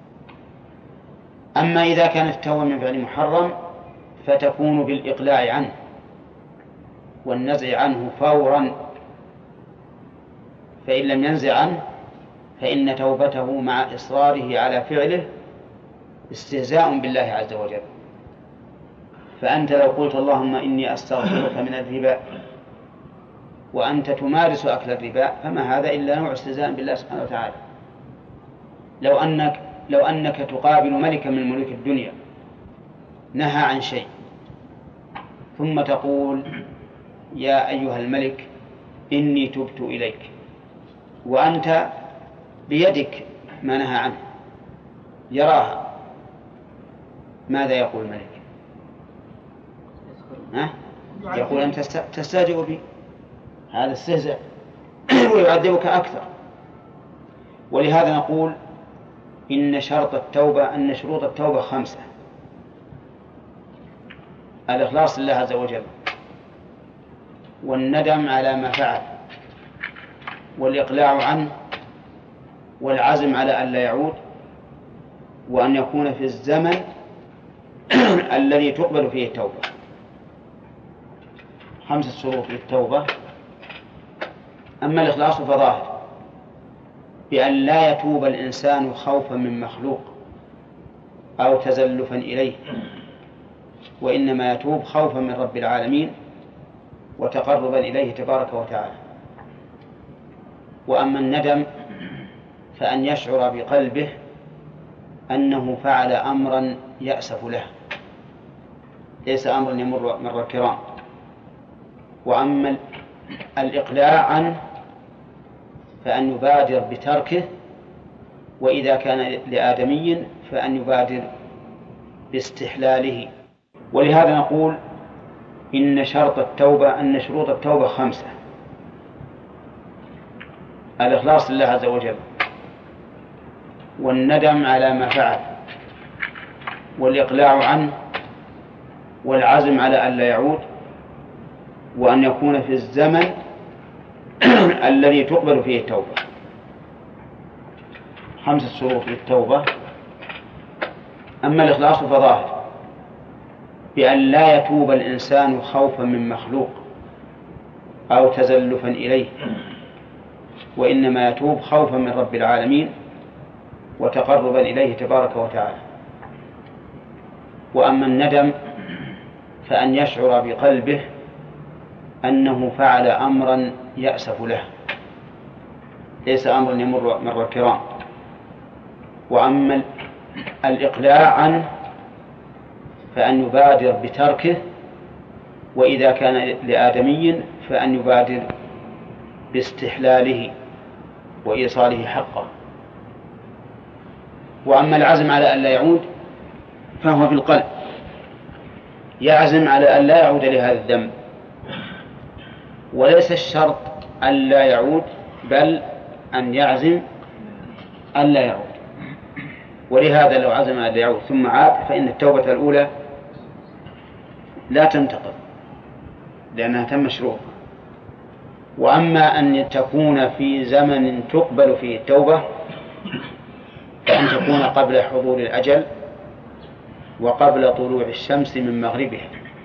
Speaker 1: أما إذا كانت التوبة من فعل محرم فتكون بالإقلاع عنه والنزع عنه فورا، فإن لم ينزع عنه فإن توبته مع إصراره على فعله استهزاء بالله عز وجل. فأنت لو قلت اللهم إني أستغفرك من الربا وأنت تمارس أكل الربا فما هذا إلا نوع استهزاء بالله سبحانه وتعالى. لو أنك لو أنك تقابل ملكا من ملوك الدنيا نهى عن شيء ثم تقول يا أيها الملك إني تبت إليك، وأنت بيدك ما نهى عنه يراها، ماذا يقول الملك؟ ها؟ يقول أنت تستهزئ بي، هذا استهزاء ويعذبك أكثر. ولهذا نقول إن شرط التوبة أن شروط التوبة خمسة: الإخلاص لله عز وجل، والندم على ما فعل، والإقلاع عنه، والعزم على أن لا يعود، وأن يكون في الزمن الذي تقبل فيه التوبة. خمسة شروط للتوبة. أما الإخلاص فظاهر، بأن لا يتوب الإنسان خوفا من مخلوق أو تزلفا إليه، وإنما يتوب خوفا من رب العالمين وتقربا إليه تبارك وتعالى. وأما الندم فأن يشعر بقلبه أنه فعل أمرا يأسف له، ليس أمرا يمر مر الكرام. وأما الإقلاع عنه فأن يبادر بتركه، وإذا كان لآدمي فأن يبادر باستحلاله. ولهذا نقول إن شرط التوبة أن شروط التوبة خمسة: الإخلاص لله عز وجل، والندم على ما فعل، والإقلاع عنه، والعزم على أن لا يعود، وأن يكون في الزمن الذي تقبل فيه التوبة. خمسة شروط للتوبة. أما الإخلاص فظاهر، بأن لا يتوب الإنسان خوفا من مخلوق أو تزلفا إليه، وإنما يتوب خوفا من رب العالمين وتقربا إليه تبارك وتعالى. وأما الندم فأن يشعر بقلبه أنه فعل أمرا يأسف له، ليس أمرا يمر مر الكرام. وأما الإقلاع عنه فأن يبادر بتركه، وإذا كان لآدمي فأن يبادر باستحلاله وإيصاله حقه. وأما العزم على أن لا يعود فهو في القلب، يعزم على أن لا يعود لهذا الذنب، وليس الشرط أن لا يعود، بل أن يعزم أن لا يعود. ولهذا لو عزم أن لا يعود ثم عاد فإن التوبة الأولى لا تنتقض لأنها تم شروطها. وأما أن تكون في زمن تقبل فيه التوبة فأن تكون قبل حضور الأجل وقبل طلوع الشمس من مغربها،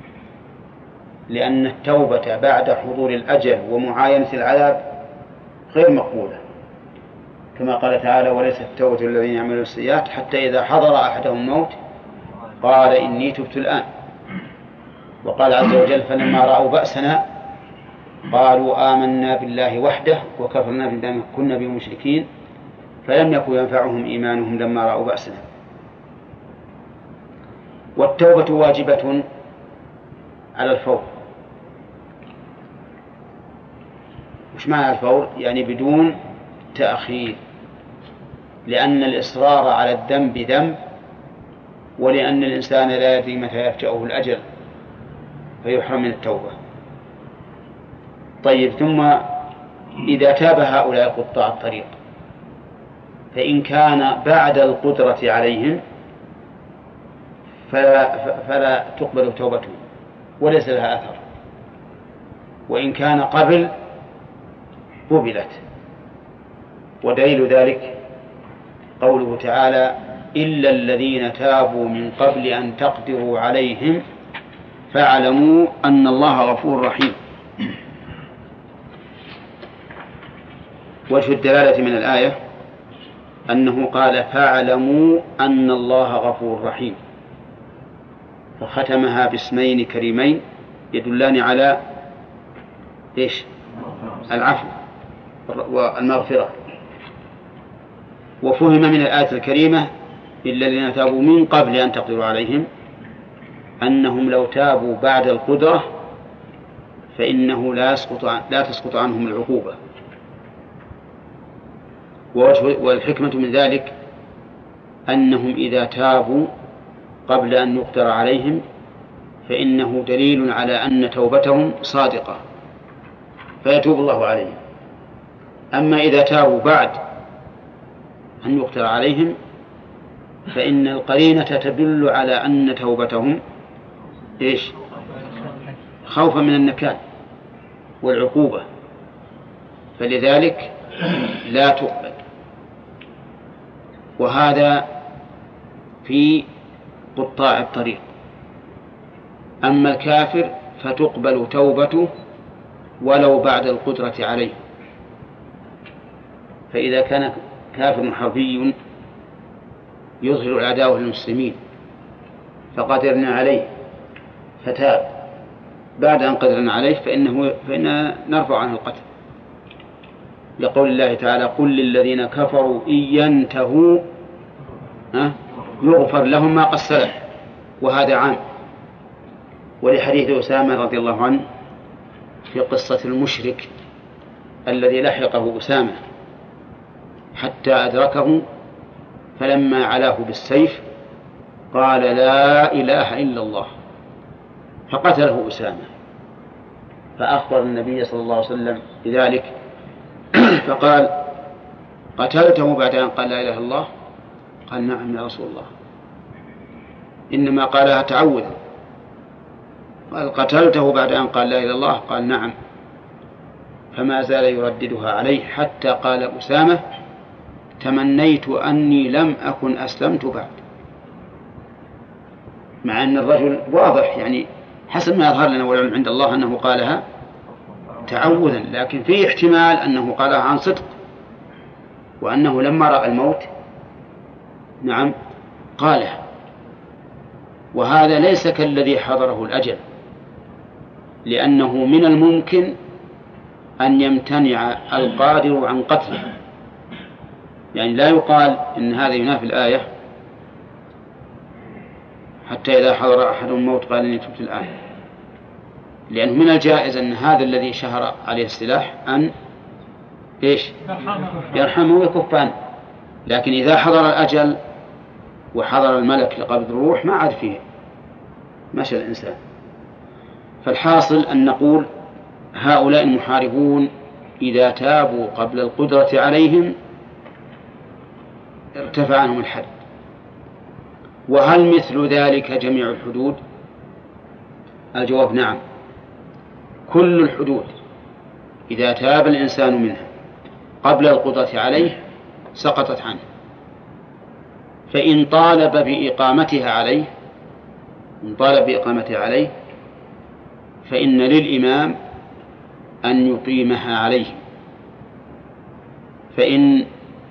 Speaker 1: لأن التوبة بعد حضور الأجل ومعاينة العذاب غير مقبولة، كما قال تعالى: وليست التوبة الذين يعملون السيئات حتى إذا حضر أحدهم الموت قال إني تبت الآن. وقال عز وجل: فلما رأوا بأسنا قالوا آمنا بالله وحده وكفرنا بما كنا به مشركين فلم يكن ينفعهم إيمانهم لما رأوا بأسنا. والتوبة واجبة على الفور. وش معنى الفور؟ يعني بدون تأخير، لأن الإصرار على الذنب ذنب، ولأن الإنسان لا يدري متى يفجأه الأجل فيحرم من التوبة. طيب، ثم إذا تاب هؤلاء قطاع الطريق فإن كان بعد القدرة عليهم فلا, فلا تقبل توبتهم وليس لها أثر، وإن كان قبل قبلت. ودليل ذلك قوله تعالى: إلا الذين تابوا من قبل أن تقدروا عليهم فاعلموا أن الله غفور رحيم. وجه الدلالة من الآية أنه قال: فاعلموا أن الله غفور رحيم، فختمها باسمين كريمين يدلان على إيش؟ العفو والمغفرة. وفهم من الآية الكريمة إلا الذين تابوا من قبل أن تقدروا عليهم أنهم لو تابوا بعد القدرة فإنه لا يسقط عن لا تسقط عنهم العقوبة. والحكمة من ذلك أنهم إذا تابوا قبل أن يقدر عليهم فإنه دليل على أن توبتهم صادقة فيتوب الله عليهم. أما إذا تابوا بعد أن يقدر عليهم فإن القرينة تدل على أن توبتهم إيش؟ خوفا من النكال والعقوبة، فلذلك لا تقبل. وهذا في قطاع الطريق. أما الكافر فتقبل توبته ولو بعد القدرة عليه. فإذا كان كافر حربي يظهر العداوة للمسلمين فقدرنا عليه فتاب بعد أن قدرنا عليه فإنه فإننا نرفع عنه القتل، لقول الله تعالى: قل للذين كفروا إن ينتهوا يغفر لهم ما قد سلف. وهذا عام. ولحديث أسامة رضي الله عنه في قصة المشرك الذي لحقه أسامة حتى أدركه فلما علاه بالسيف قال: لا إله إلا الله، فقتله أسامة. فأخبر النبي صلى الله عليه وسلم بذلك فقال: قتلته بعد أن قال لا إله إلا الله؟ قال: نعم يا رسول الله، إنما قالها تعوذا. قال: قتلته بعد أن قال لا إله إلا الله؟ قال: نعم. فما زال يرددها عليه حتى قال أسامة: تمنيت أني لم أكن أسلمت بعد. مع أن الرجل واضح يعني حسب ما يظهر لنا والعلم عند الله أنه قالها تعوذا، لكن فيه احتمال أنه قالها عن صدق، وأنه لما رأى الموت نعم قالها. وهذا ليس كالذي حضره الأجل، لأنه من الممكن أن يمتنع القادر عن قتله. يعني لا يقال إن هذا ينافي الآية حتى إذا حضر أحد الموت قال إني تبت الآن، لأنه من الجائز أن هذا الذي شهر عليه السلاح أن إيش يرحمه ويكف عنه. لكن إذا حضر الأجل وحضر الملك لقبض الروح ما عاد فيه مشى الإنسان. فالحاصل أن نقول هؤلاء المحاربون إذا تابوا قبل القدرة عليهم ارتفع عنهم الحد. وهل مثل ذلك جميع الحدود؟ الجواب نعم، كل الحدود إذا تاب الإنسان منها قبل القدرة عليه سقطت عنه. فإن طالب بإقامتها عليه إن طالب بإقامتها عليه فإن للإمام أن يقيمها عليه. فإن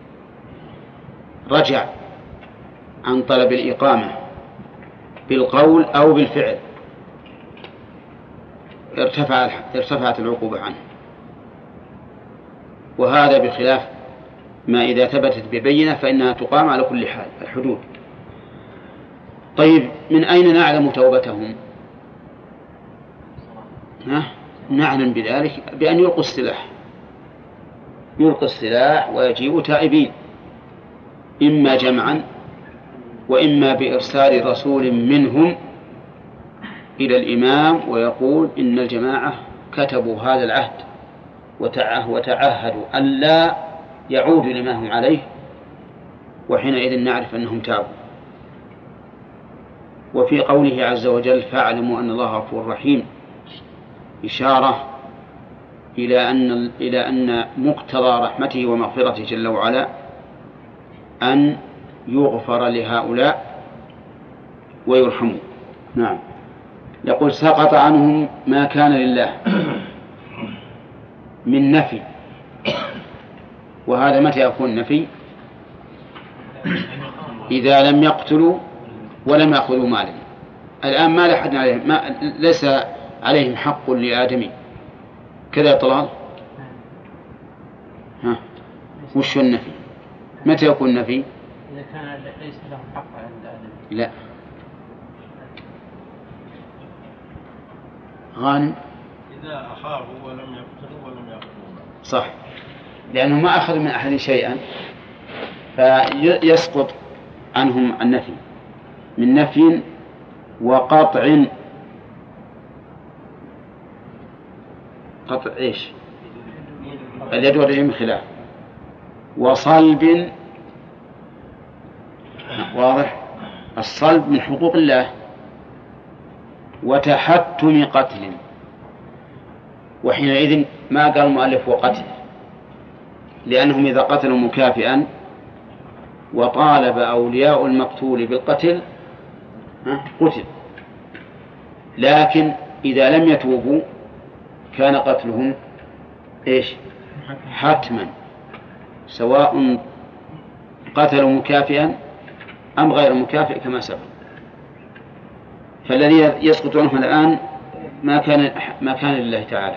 Speaker 1: رجع عن طلب الإقامة بالقول أو بالفعل ارتفع ارتفعت العقوبة عنه. وهذا بخلاف ما إذا ثبتت ببينة فإنها تقام على كل حال الحدود. طيب، من أين نعلم توبتهم؟ نعلم بذلك بأن يلقوا السلاح يلقوا السلاح ويجيئوا تائبين، إما جمعا وإما بإرسال رسول منهم إلى الإمام ويقول إن الجماعة كتبوا هذا العهد وتعهدوا أن لا يعودوا لما هم عليه، وحينئذ نعرف أنهم تابوا. وفي قوله عز وجل فاعلموا أن الله غفور رحيم إشارة إلى أن إلى أن مقتضى رحمته ومغفرته جل وعلا أن يغفر لهؤلاء ويرحموا. نعم. يقول سقط عنهم ما كان لله من نفي. وهذا متى يكون نفي؟ إذا لم يقتلوا ولم يأخذوا مالا. الآن ما لحد عليهم، ما ليس عليهم حق لآدمي كذا طلال ها وش النفي؟ متى يكون النفي؟
Speaker 2: إذا كان ليس له حق عند آدم.
Speaker 1: لا. غانم
Speaker 3: إذا أخاه ولم يقتله ولم يقتله.
Speaker 1: صح، لأنه ما أخذ من أحد شيئا فيسقط عنهم النفي من نفي وقطع. قطع إيش؟ اليد والرجل خلاف. وصلب، واضح، الصلب من حقوق الله. وتحتم قتل، وحينئذ ما قال المؤلف وقتل، لأنهم إذا قتلوا مكافئا وطالب أولياء المقتول بالقتل قتل، لكن إذا لم يتوبوا كان قتلهم إيش؟ حتما، سواء قتلوا مكافئا أم غير مكافئ كما سبق. فالذي يسقط عنهم الآن ما كان ما كان لله تعالى.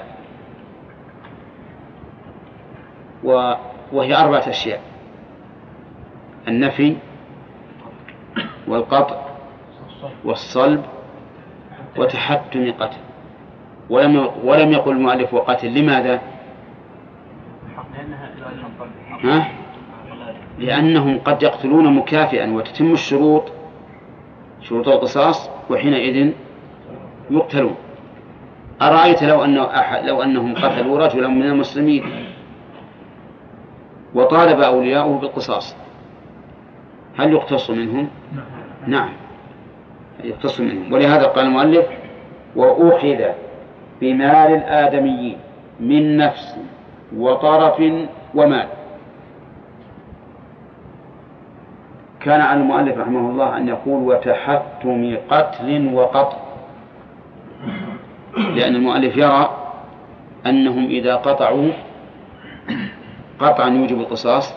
Speaker 1: وهي أربعة أشياء: النفي والقطع والصلب وتحتم قتل. ولم ولم يقل المؤلف وقتل. لماذا؟ ها؟ لأنهم قد يقتلون مكافئا وتتم الشروط، شروط القصاص، وحينئذ يقتلون. أرأيت لو أنه أحد لو أنهم قتلوا رجلا من المسلمين وطالب أولياؤه بالقصاص، هل يقتص منهم؟ نعم يقتص منهم. ولهذا قال المؤلف: وأخذ بمال الآدميين من نفس وطرف ومال. كان على المؤلف رحمه الله أن يقول وتحتم قتل وقطع، لأن المؤلف يرى أنهم إذا قطعوا قطعا يوجب القصاص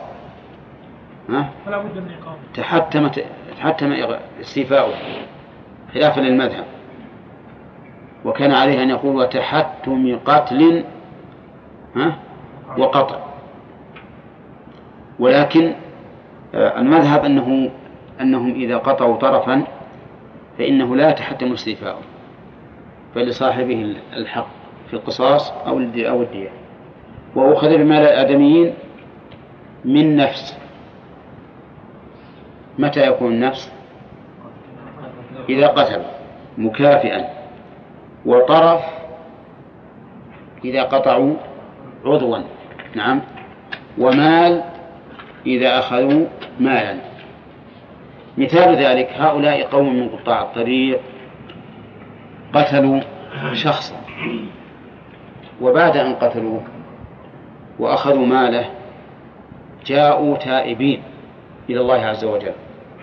Speaker 1: تحتم تحتم استيفاؤه، خلافا للمذهب. وكان عليه أن يقول وتحتم قتل وقطع. ولكن المذهب أنه أنهم إذا قطعوا طرفا فإنه لا يتحتم استيفاؤه، فلصاحبه الحق في القصاص أو الدية. وأخذ بمال الآدميين من نفس. متى يكون النفس؟ إذا قتل مكافئا. وطرف إذا قطعوا عضوا. نعم. ومال إذا أخذوا مالا. مثال ذلك: هؤلاء قوم من قطاع الطريق قتلوا شخصا، وبعد أن قتلوه وأخذوا ماله جاءوا تائبين إلى الله عز وجل،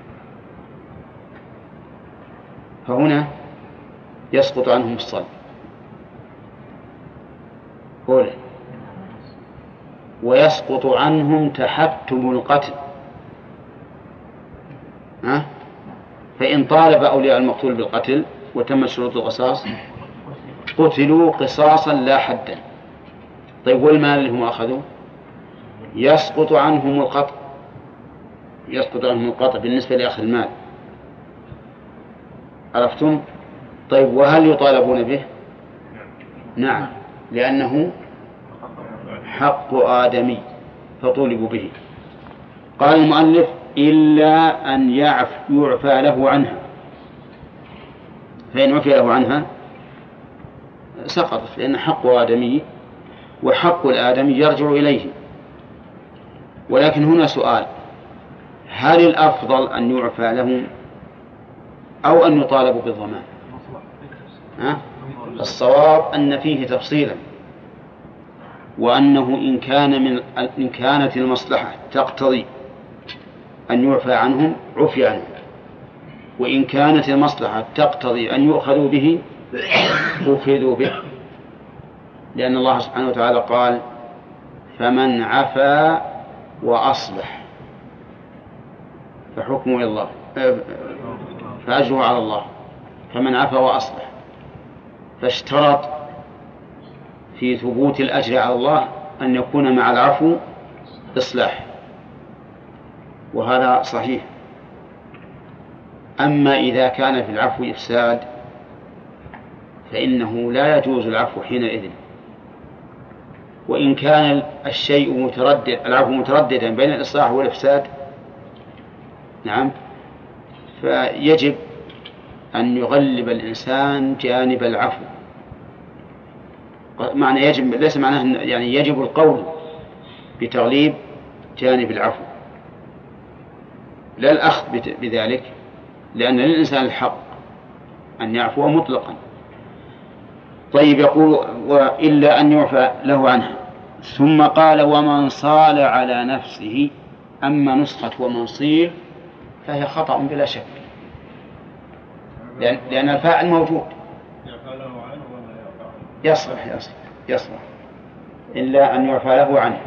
Speaker 1: فهنا يسقط عنهم الصلب. قوله ويسقط عنهم تحتم القتل. ها؟ فإن طالب أولياء المقتول بالقتل وتم شروط القصاص قتلوا قصاصا لا حدا. طيب والمال اللي هم أخذوا؟ يسقط عنهم القطع، يسقط عنهم القطع بالنسبة لأخذ المال. عرفتم؟ طيب وهل يطالبون به؟ نعم، لأنه حق آدمي فطولبوا به. قال المؤلف: إلا أن يعف يعفى له عنها. فإن عفي له عنها سقطت، لأن حق آدمي وحق الآدمي يرجع إليه. ولكن هنا سؤال: هل الأفضل أن يعفى له أو أن يطالب بالضمان؟ ها؟ الصواب أن فيه تفصيلا، وأنه إن كان من إن كانت المصلحة تقتضي أن يعفى عنهم عفي عنهم، وإن كانت المصلحة تقتضي أن يؤخذوا به أخذوا به، لأن الله سبحانه وتعالى قال: فمن عفا وأصلح فحكمه إلى الله فأجره على الله. فمن عفا وأصلح، فاشترط في ثبوت الأجر على الله أن يكون مع العفو إصلاح، وهذا صحيح. أما إذا كان في العفو إفساد فإنه لا يجوز العفو حينئذ، وإن كان الشيء متردد العفو مترددا بين الإصلاح والإفساد نعم فيجب أن يغلب الإنسان جانب العفو. معنى يجب ليس معناه يعني يجب القول بتغليب جانب العفو، لا الأخذ بذلك، لأن للإنسان الحق أن يعفو مطلقا. طيب يقول وإلا أن يعفى له عنها. ثم قال ومن صال على نفسه. أما نسخة ومن صيل فهي خطأ بلا شك، لأن, لأن الفاعل موجود. يصلح يصلح يصلح إلا أن يعفى له عنه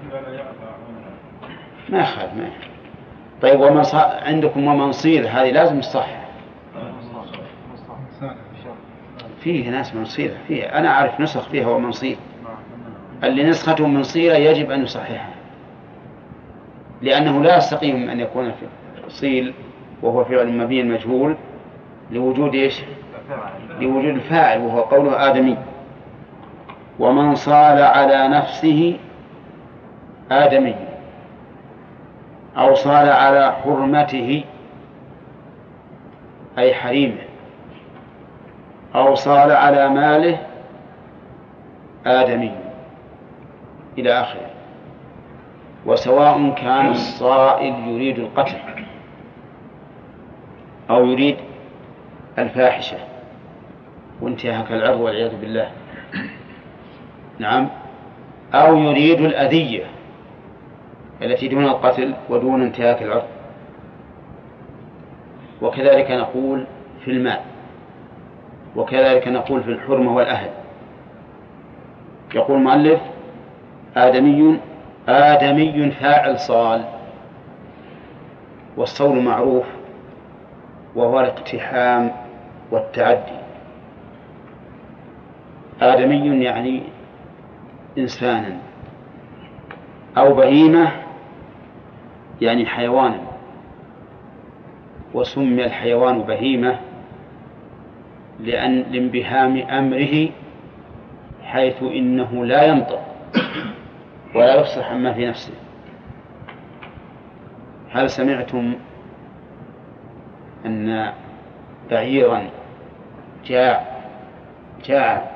Speaker 1: ما يخالف ما يخالف. طيب ومن ص... عندكم ومن صيل هذه لازم الصح فيه ناس من صيل فيه، أنا أعرف نسخ فيها ومن صيل، اللي نسخته من صيل يجب أن يصححها، لأنه لا يستقيم أن يكون في صيل وهو فعل مبني مجهول لوجود إيش؟ لوجود الفاعل وهو قوله آدمي. ومن صال على نفسه آدمي، أو صال على حرمته أي حريمه، أو صال على ماله آدمي إلى آخره. وسواء كان الصائل يريد القتل أو يريد الفاحشة وانتهاك العرض والعياذ بالله نعم، أو يريد الأذية التي دون القتل ودون انتهاك العرض. وكذلك نقول في المال، وكذلك نقول في الحرمة والأهل. يقول المؤلف آدمي آدمي فاعل صال، والصول معروف وهو الاقتحام والتعدي. آدمي يعني إنسانا، أو بهيمة يعني حيوانا، وسمي الحيوان بهيمة لأن لانبهام أمره حيث إنه لا ينطق ولا يفصح عما في نفسه. هل سمعتم أن بعيرا جاع جاع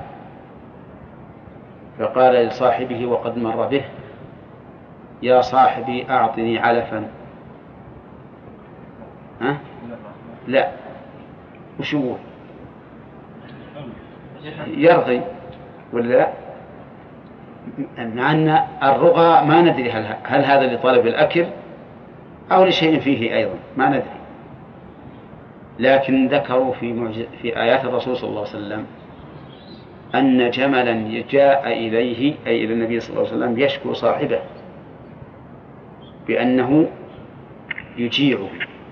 Speaker 1: فقال لصاحبه وقد مر به يا صاحبي أعطني علفا؟ ها؟ لا، وش يقول؟ يرضي ولا لا؟ مع أن الرغى ما ندري هل, هل هذا لطلب الأكل أو لشيء فيه أيضا ما ندري، لكن ذكروا في, في آيات الرسول صلى الله عليه وسلم أن جملا جاء إليه أي إلى النبي صلى الله عليه وسلم يشكو صاحبه بأنه يجيعه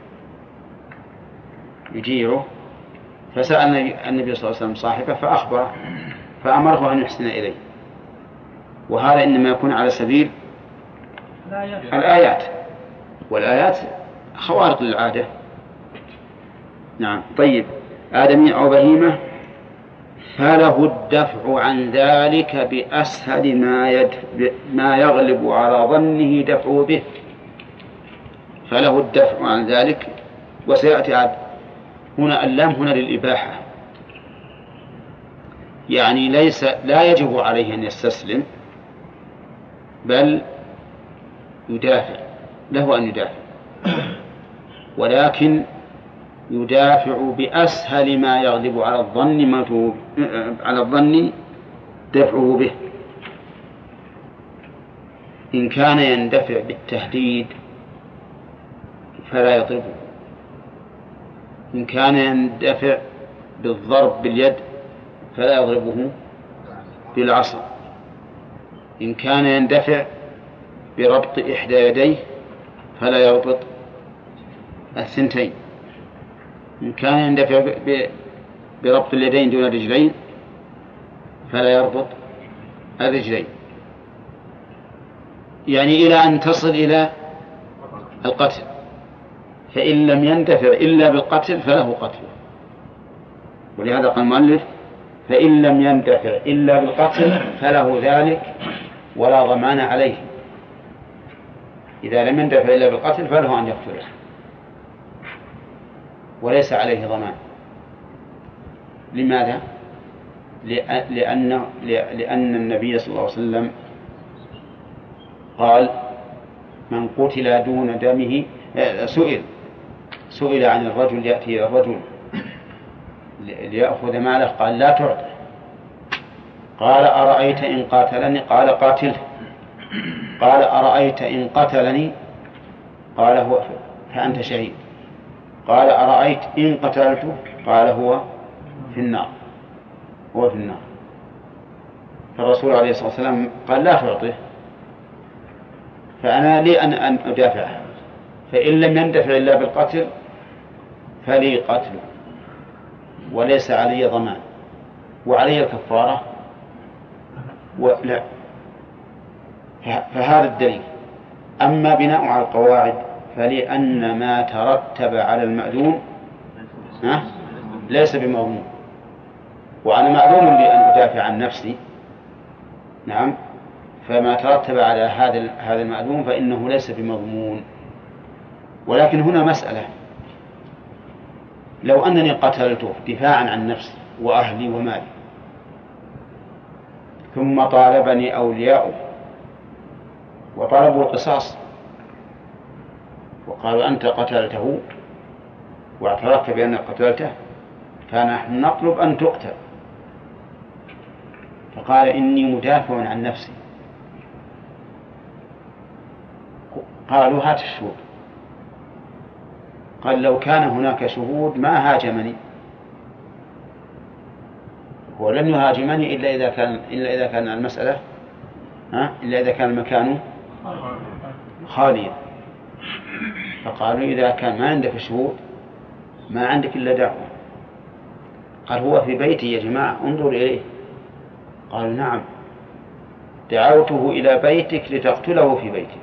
Speaker 1: يجيعه فسأل النبي صلى الله عليه وسلم صاحبه فأخبره فأمره أن يحسن إليه. وهذا إنما يكون على سبيل الآيات، والآيات خوارق للعادة. نعم. طيب آدمي أو بهيمة فله الدفع عن ذلك بأسهل ما, يدفع ما يغلب على ظنه دفعه به. فله الدفع عن ذلك، وسيأتي عد هنا اللام هنا للإباحة، يعني ليس لا يجب عليه أن يستسلم بل يدافع، له أن يدافع، ولكن يدافع بأسهل ما يغلب على الظن ما على الظن دفعه به. إن كان يندفع بالتهديد فلا يضربه، إن كان يندفع بالضرب باليد فلا يضربه بالعصا، إن كان يندفع بربط إحدى يديه فلا يربط الثنتين، إن كان يندفع بربط اليدين دون الرجلين فلا يربط الرجلين. يعني إلى أن تصل إلى القتل، فإن لم ينتفع إلا بالقتل فله قتله. ولهذا قال المؤلف فإن لم ينتفع إلا بالقتل فله ذلك ولا ضمان عليه. إذا لم ينتفع إلا بالقتل فله أن يقتله وليس عليه ضمان. لماذا؟ لأن, لأن النبي صلى الله عليه وسلم قال من قتل دون دمه، سئل سئل عن الرجل يأتي إلى الرجل ليأخذ ماله قال لا تعطه، قال أرأيت إن قاتلني قال قاتله، قال أرأيت إن قتلني قال هو فأنت شهيد، قال أرأيت إن قتلته قال هو في النار هو في النار. فالرسول عليه الصلاة والسلام قال لا تعطه، فأنا لي أن أن أدافعه، فإن لم يندفع إلا بالقتل فلي قتله وليس علي ضمان وعلي الكفارة ولا. فهذا الدليل. أما بناء على القواعد فلأن ما ترتب على المأذون ليس بمضمون، وأنا مأذون لأن أدافع عن نفسي، نعم، فما ترتب على هذا هذا المأذون فإنه ليس بمضمون. ولكن هنا مسألة، لو أنني قتلته دفاعا عن نفسي وأهلي ومالي ثم طالبني أولياؤه وطلبوا القصاص وقالوا أنت قتلته واعترفت بأنك قتلته فنحن نطلب أن تقتل، فقال إني مدافع عن نفسي، قالوا هات الشهود، قال لو كان هناك شهود ما هاجمني، ولن يهاجمني إلا إذا كان إلا إذا كان المسألة ها إلا إذا كان المكان خاليا. فقالوا إذا كان ما عندك شهود ما عندك إلا دعوة. قال هو في بيتي يا جماعة انظر إليه. قالوا نعم دعوته إلى بيتك لتقتله في بيتك.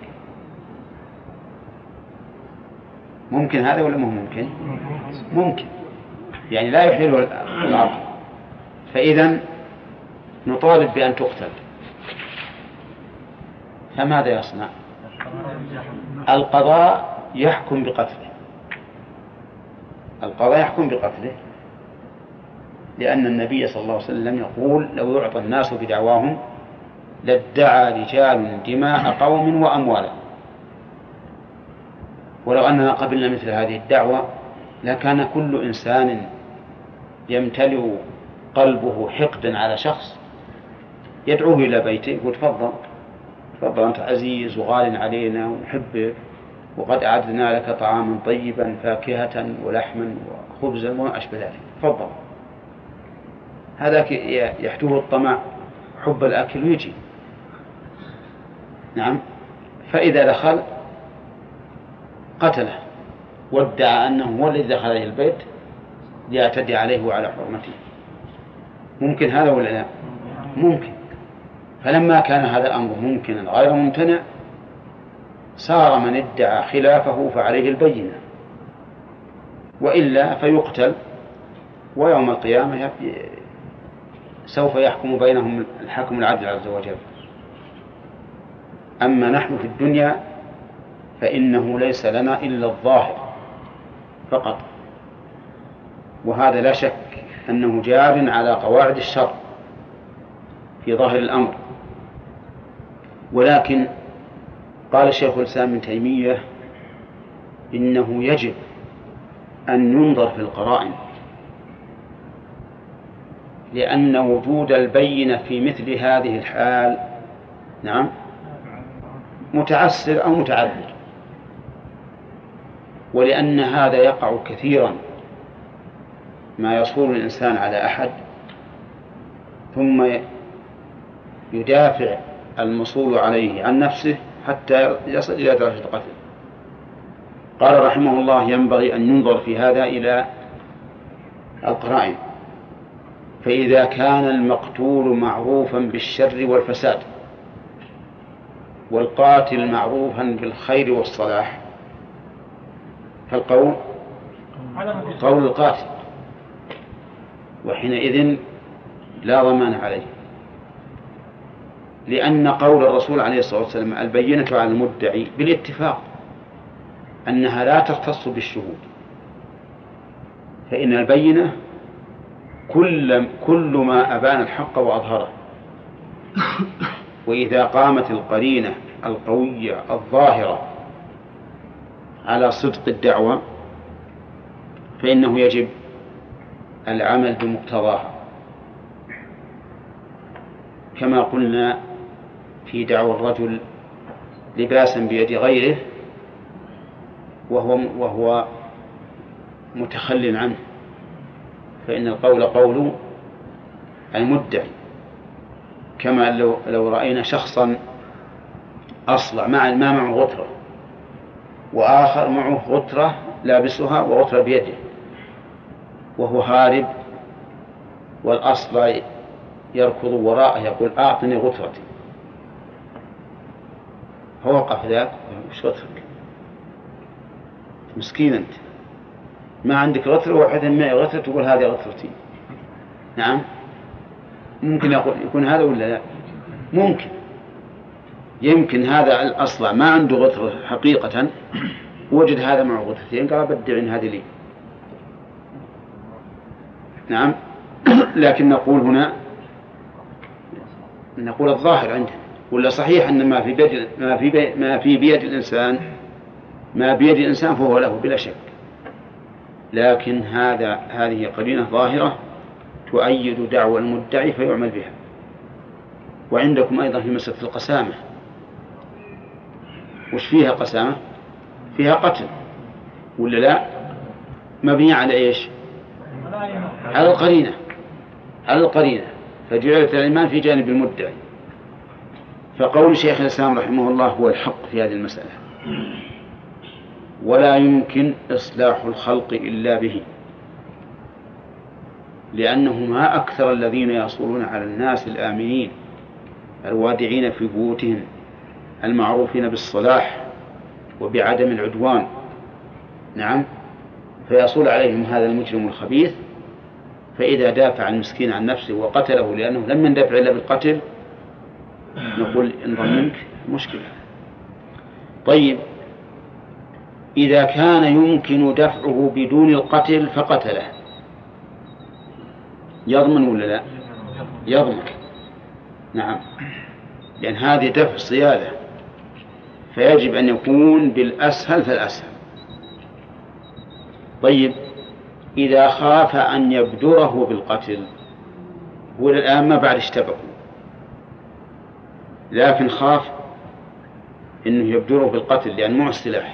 Speaker 1: ممكن هذا ولا مو ممكن؟ ممكن، يعني لا يحل الأرض. فإذا نطالب بأن تقتل، فماذا يصنع؟ القضاء يحكم بقتله، القضاء يحكم بقتله، لأن النبي صلى الله عليه وسلم يقول لو يعطى الناس بدعواهم لادعى رجال دماء قوم وأموالهم. ولو أننا قبلنا مثل هذه الدعوة لكان كل إنسان يمتلئ قلبه حقدا على شخص يدعوه إلى بيته يقول تفضل تفضل أنت عزيز وغال علينا ونحبك وقد أعدنا لك طعاما طيبا فاكهة ولحما وخبزا وما أشبه ذلك، تفضل. هذا يحتوه الطمع حب الأكل ويجي، نعم. فإذا دخل قتله وادعى أنه هو الذي دخل عليه البيت ليعتدي عليه وعلى حرمته. ممكن هذا ولا لا؟ ممكن. فلما كان هذا الأمر ممكنا غير ممتنع صار من ادعى خلافه فعليه البينة، وإلا فيقتل ويوم القيامة سوف يحكم بينهم الحكم العدل عز وجل. أما نحن في الدنيا فإنه ليس لنا إلا الظاهر فقط، وهذا لا شك أنه جار على قواعد الشرع في ظاهر الأمر. ولكن قال الشيخ الإسلام ابن تيمية إنه يجب أن ينظر في القرائن، لأن وجود البينة في مثل هذه الحال نعم متعسر أو متعذر، ولأن هذا يقع كثيرا، ما يصول الإنسان على أحد ثم يدافع المصول عليه عن نفسه حتى يصل إلى درجة القتل. قال رحمه الله ينبغي أن ينظر في هذا إلى القرائن، فإذا كان المقتول معروفا بالشر والفساد والقاتل معروفا بالخير والصلاح، فالقول قول القاتل، وحينئذ لا ضمان عليه، لأن قول الرسول عليه الصلاة والسلام البينة على المدعي بالاتفاق أنها لا تختص بالشهود، فإن البينة كل, كل ما أبان الحق وأظهره، وإذا قامت القرينة القوية الظاهرة على صدق الدعوة فإنه يجب العمل بمقتضاها، كما قلنا في دعوى الرجل لباسا بيد غيره وهو, وهو متخل عنه، فإن القول قول المدعي، كما لو, لو رأينا شخصا أصلع مع ما معه غترة وآخر معه غترة لابسها وغترة بيده وهو هارب، والأصلع يركض وراءه يقول أعطني غترتي، فوقف ذاك وش غترك؟ مسكين أنت، ما عندك غترة وحدة معي غترة تقول هذه غترتي. نعم ممكن يكون هذا ولا لا؟ ممكن، يمكن هذا الأصلع ما عنده غترة حقيقة، وجد هذا معه غترتين قال بدعين هذه لي. نعم لكن نقول هنا نقول الظاهر عندنا، ولا صحيح أن ما في بيد ما في بيد ما في بيد الإنسان ما بيد الإنسان فهو له بلا شك، لكن هذا هذه قرينة ظاهرة تؤيد دعوى المدعي فيعمل بها. وعندكم أيضا في مسألة القسامة، وش فيها قسامة؟ فيها قتل ولا لا؟ مبنية على إيش؟ على القرينة، على القرينة، فجعلت الإيمان في جانب المدعي. فقول شيخ الإسلام رحمه الله هو الحق في هذه المسألة، ولا يمكن إصلاح الخلق إلا به، لأنه ما أكثر الذين يصولون على الناس الآمنين الوادعين في بيوتهم المعروفين بالصلاح وبعدم العدوان. نعم فيصول عليهم هذا المجرم الخبيث، فإذا دافع المسكين عن نفسه وقتله لأنه لم يندفع إلا بالقتل نقول إن ضمنك مشكلة. طيب إذا كان يمكن دفعه بدون القتل فقتله يضمن ولا لا؟ يضمن. نعم لأن هذه دفع صيادة، فيجب أن يكون بالأسهل فالأسهل. طيب إذا خاف أن يبدره بالقتل، هو الآن ما بعد اشتبكوا، لكن خاف أنه يبدره بالقتل لأن معه السلاح،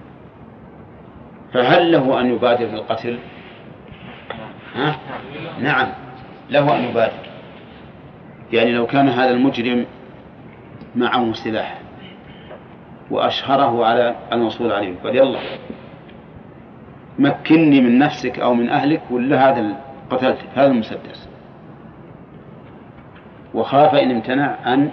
Speaker 1: فهل له أن يبادر بالقتل؟ ها؟ نعم له أن يبادر، يعني لو كان هذا المجرم معه سلاح وأشهره على الوصول عليه قال يلا مكنني من نفسك أو من أهلك ولا هذا قتلت هذا المسدس، وخاف إن امتنع أن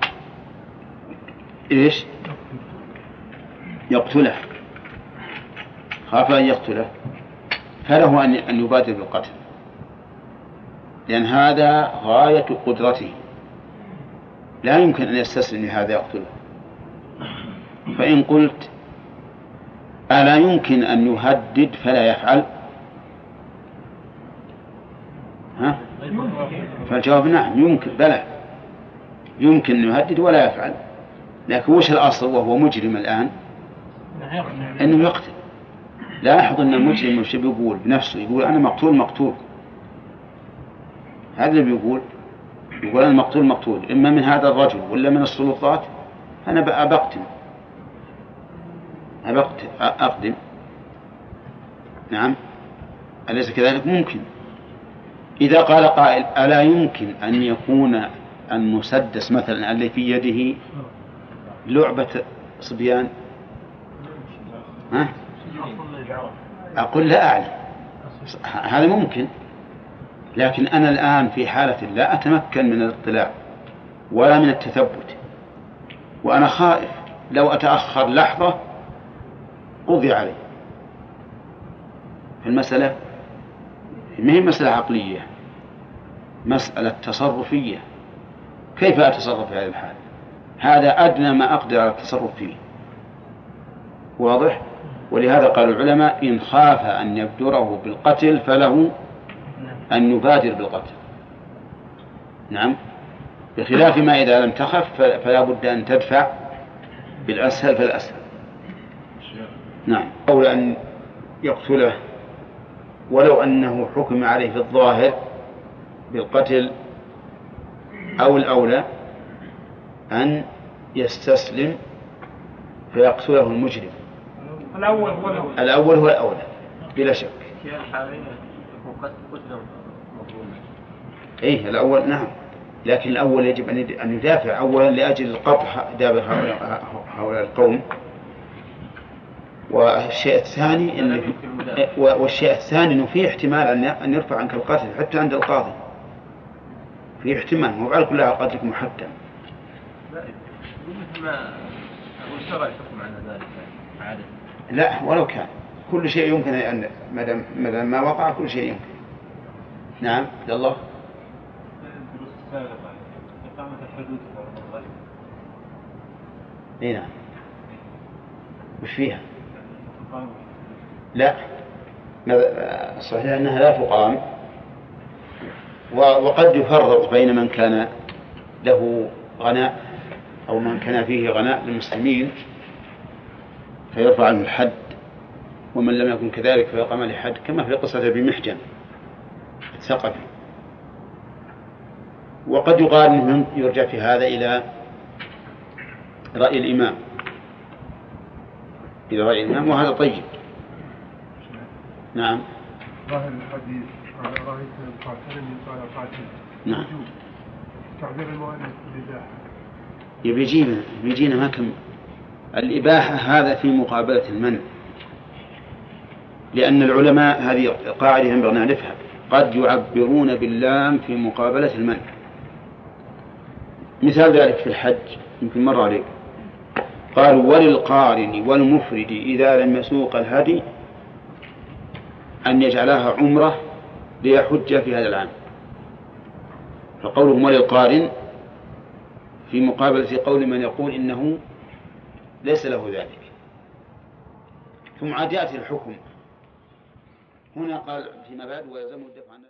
Speaker 1: إيش يقتله، خاف أن يقتله، فله أن يبادر بالقتل، لأن هذا غاية قدرته، لا يمكن أن يستسلم لهذا يقتله. فإن قلت ألا يمكن أن يهدد فلا يفعل؟ ها؟ فالجواب نعم يمكن، بلى يمكن أن يهدد ولا يفعل، لكن وش الأصل وهو مجرم الآن؟ أنه يقتل. لاحظ أن المجرم وش بيقول بنفسه؟ يقول أنا مقتول مقتول، هذا اللي بيقول، يقول أنا مقتول مقتول إما من هذا الرجل ولا من السلطات، أنا أبقتل أبقتل أقدم. نعم أليس كذلك؟ ممكن. إذا قال قائل ألا يمكن أن يكون المسدس مثلا الذي في يده لعبة صبيان؟ ها؟ أقول لا أعلم، هذا ممكن، لكن أنا الآن في حالة لا أتمكن من الاطلاع ولا من التثبت، وأنا خائف لو أتأخر لحظة قضي عليه. المسألة ما هي مسألة عقلية، مسألة تصرفية. كيف أتصرف في هذه الحال؟ هذا أدنى ما أقدر على التصرف فيه، واضح؟ ولهذا قال العلماء إن خاف أن يبدره بالقتل فله أن يبادر بالقتل. نعم، بخلاف ما إذا لم تخف فلا بد أن تدفع بالأسهل فالأسهل. نعم، أولى أن يقتله ولو أنه حكم عليه في الظاهر بالقتل، أو الأولى أن يستسلم فيقتله المجرم.
Speaker 6: الأول هو الأول.
Speaker 1: الأول هو الأولى بلا شك. إيه الأول نعم، لكن الأول يجب أن يدافع أولا لأجل القطع دابر هؤلاء القوم، والشيء الثاني إن والشيء الثاني إنه فيه احتمال أن يرفع عنك القتل حتى عند القاضي، فيه احتمال، مو على كلها قتلك محتم.
Speaker 3: مثل ما أقول شرع الحكم على ذلك عادة.
Speaker 1: لا ولو كان كل شيء يمكن أن مدام ما وقع كل شيء يمكن. نعم يلا.
Speaker 3: الدروس السابقة إقامة الحدود في الغالب.
Speaker 1: إيه نعم. وش فيها؟ لا صحيح أنها لا تقام، وقد يفرق بين من كان له غناء أو من كان فيه غناء للمسلمين فيرفع عنه الحد، ومن لم يكن كذلك فيقام عليه حد، كما في قصة أبي محجن الثقفي. وقد يقال أنه يرجع في هذا إلى رأي الإمام إلى رأي الإمام وهذا طيب. نعم.
Speaker 7: ظاهر الحديث على رأيت القاتلين قال قاتل.
Speaker 1: نعم.
Speaker 7: تعبير المؤلف بالإباحة.
Speaker 1: يبيجينا يبيجينا ما كم الإباحة هذا في مقابلة المنع، لأن العلماء هذه قاعدة ينبغي أن نعرفها، قد يعبرون باللام في مقابلة المنع. مثال ذلك في الحج يمكن مر عليك، قالوا وللقارن والمفرد إذا لم يسوق الهدي أن يجعلها عمرة ليحج في هذا العام، فقولهم وللقارن في مقابلة قول من يقول إنه ليس له ذلك. ثم عاد يأتي الحكم هنا قال فيما بعد ويلزم الدفع عن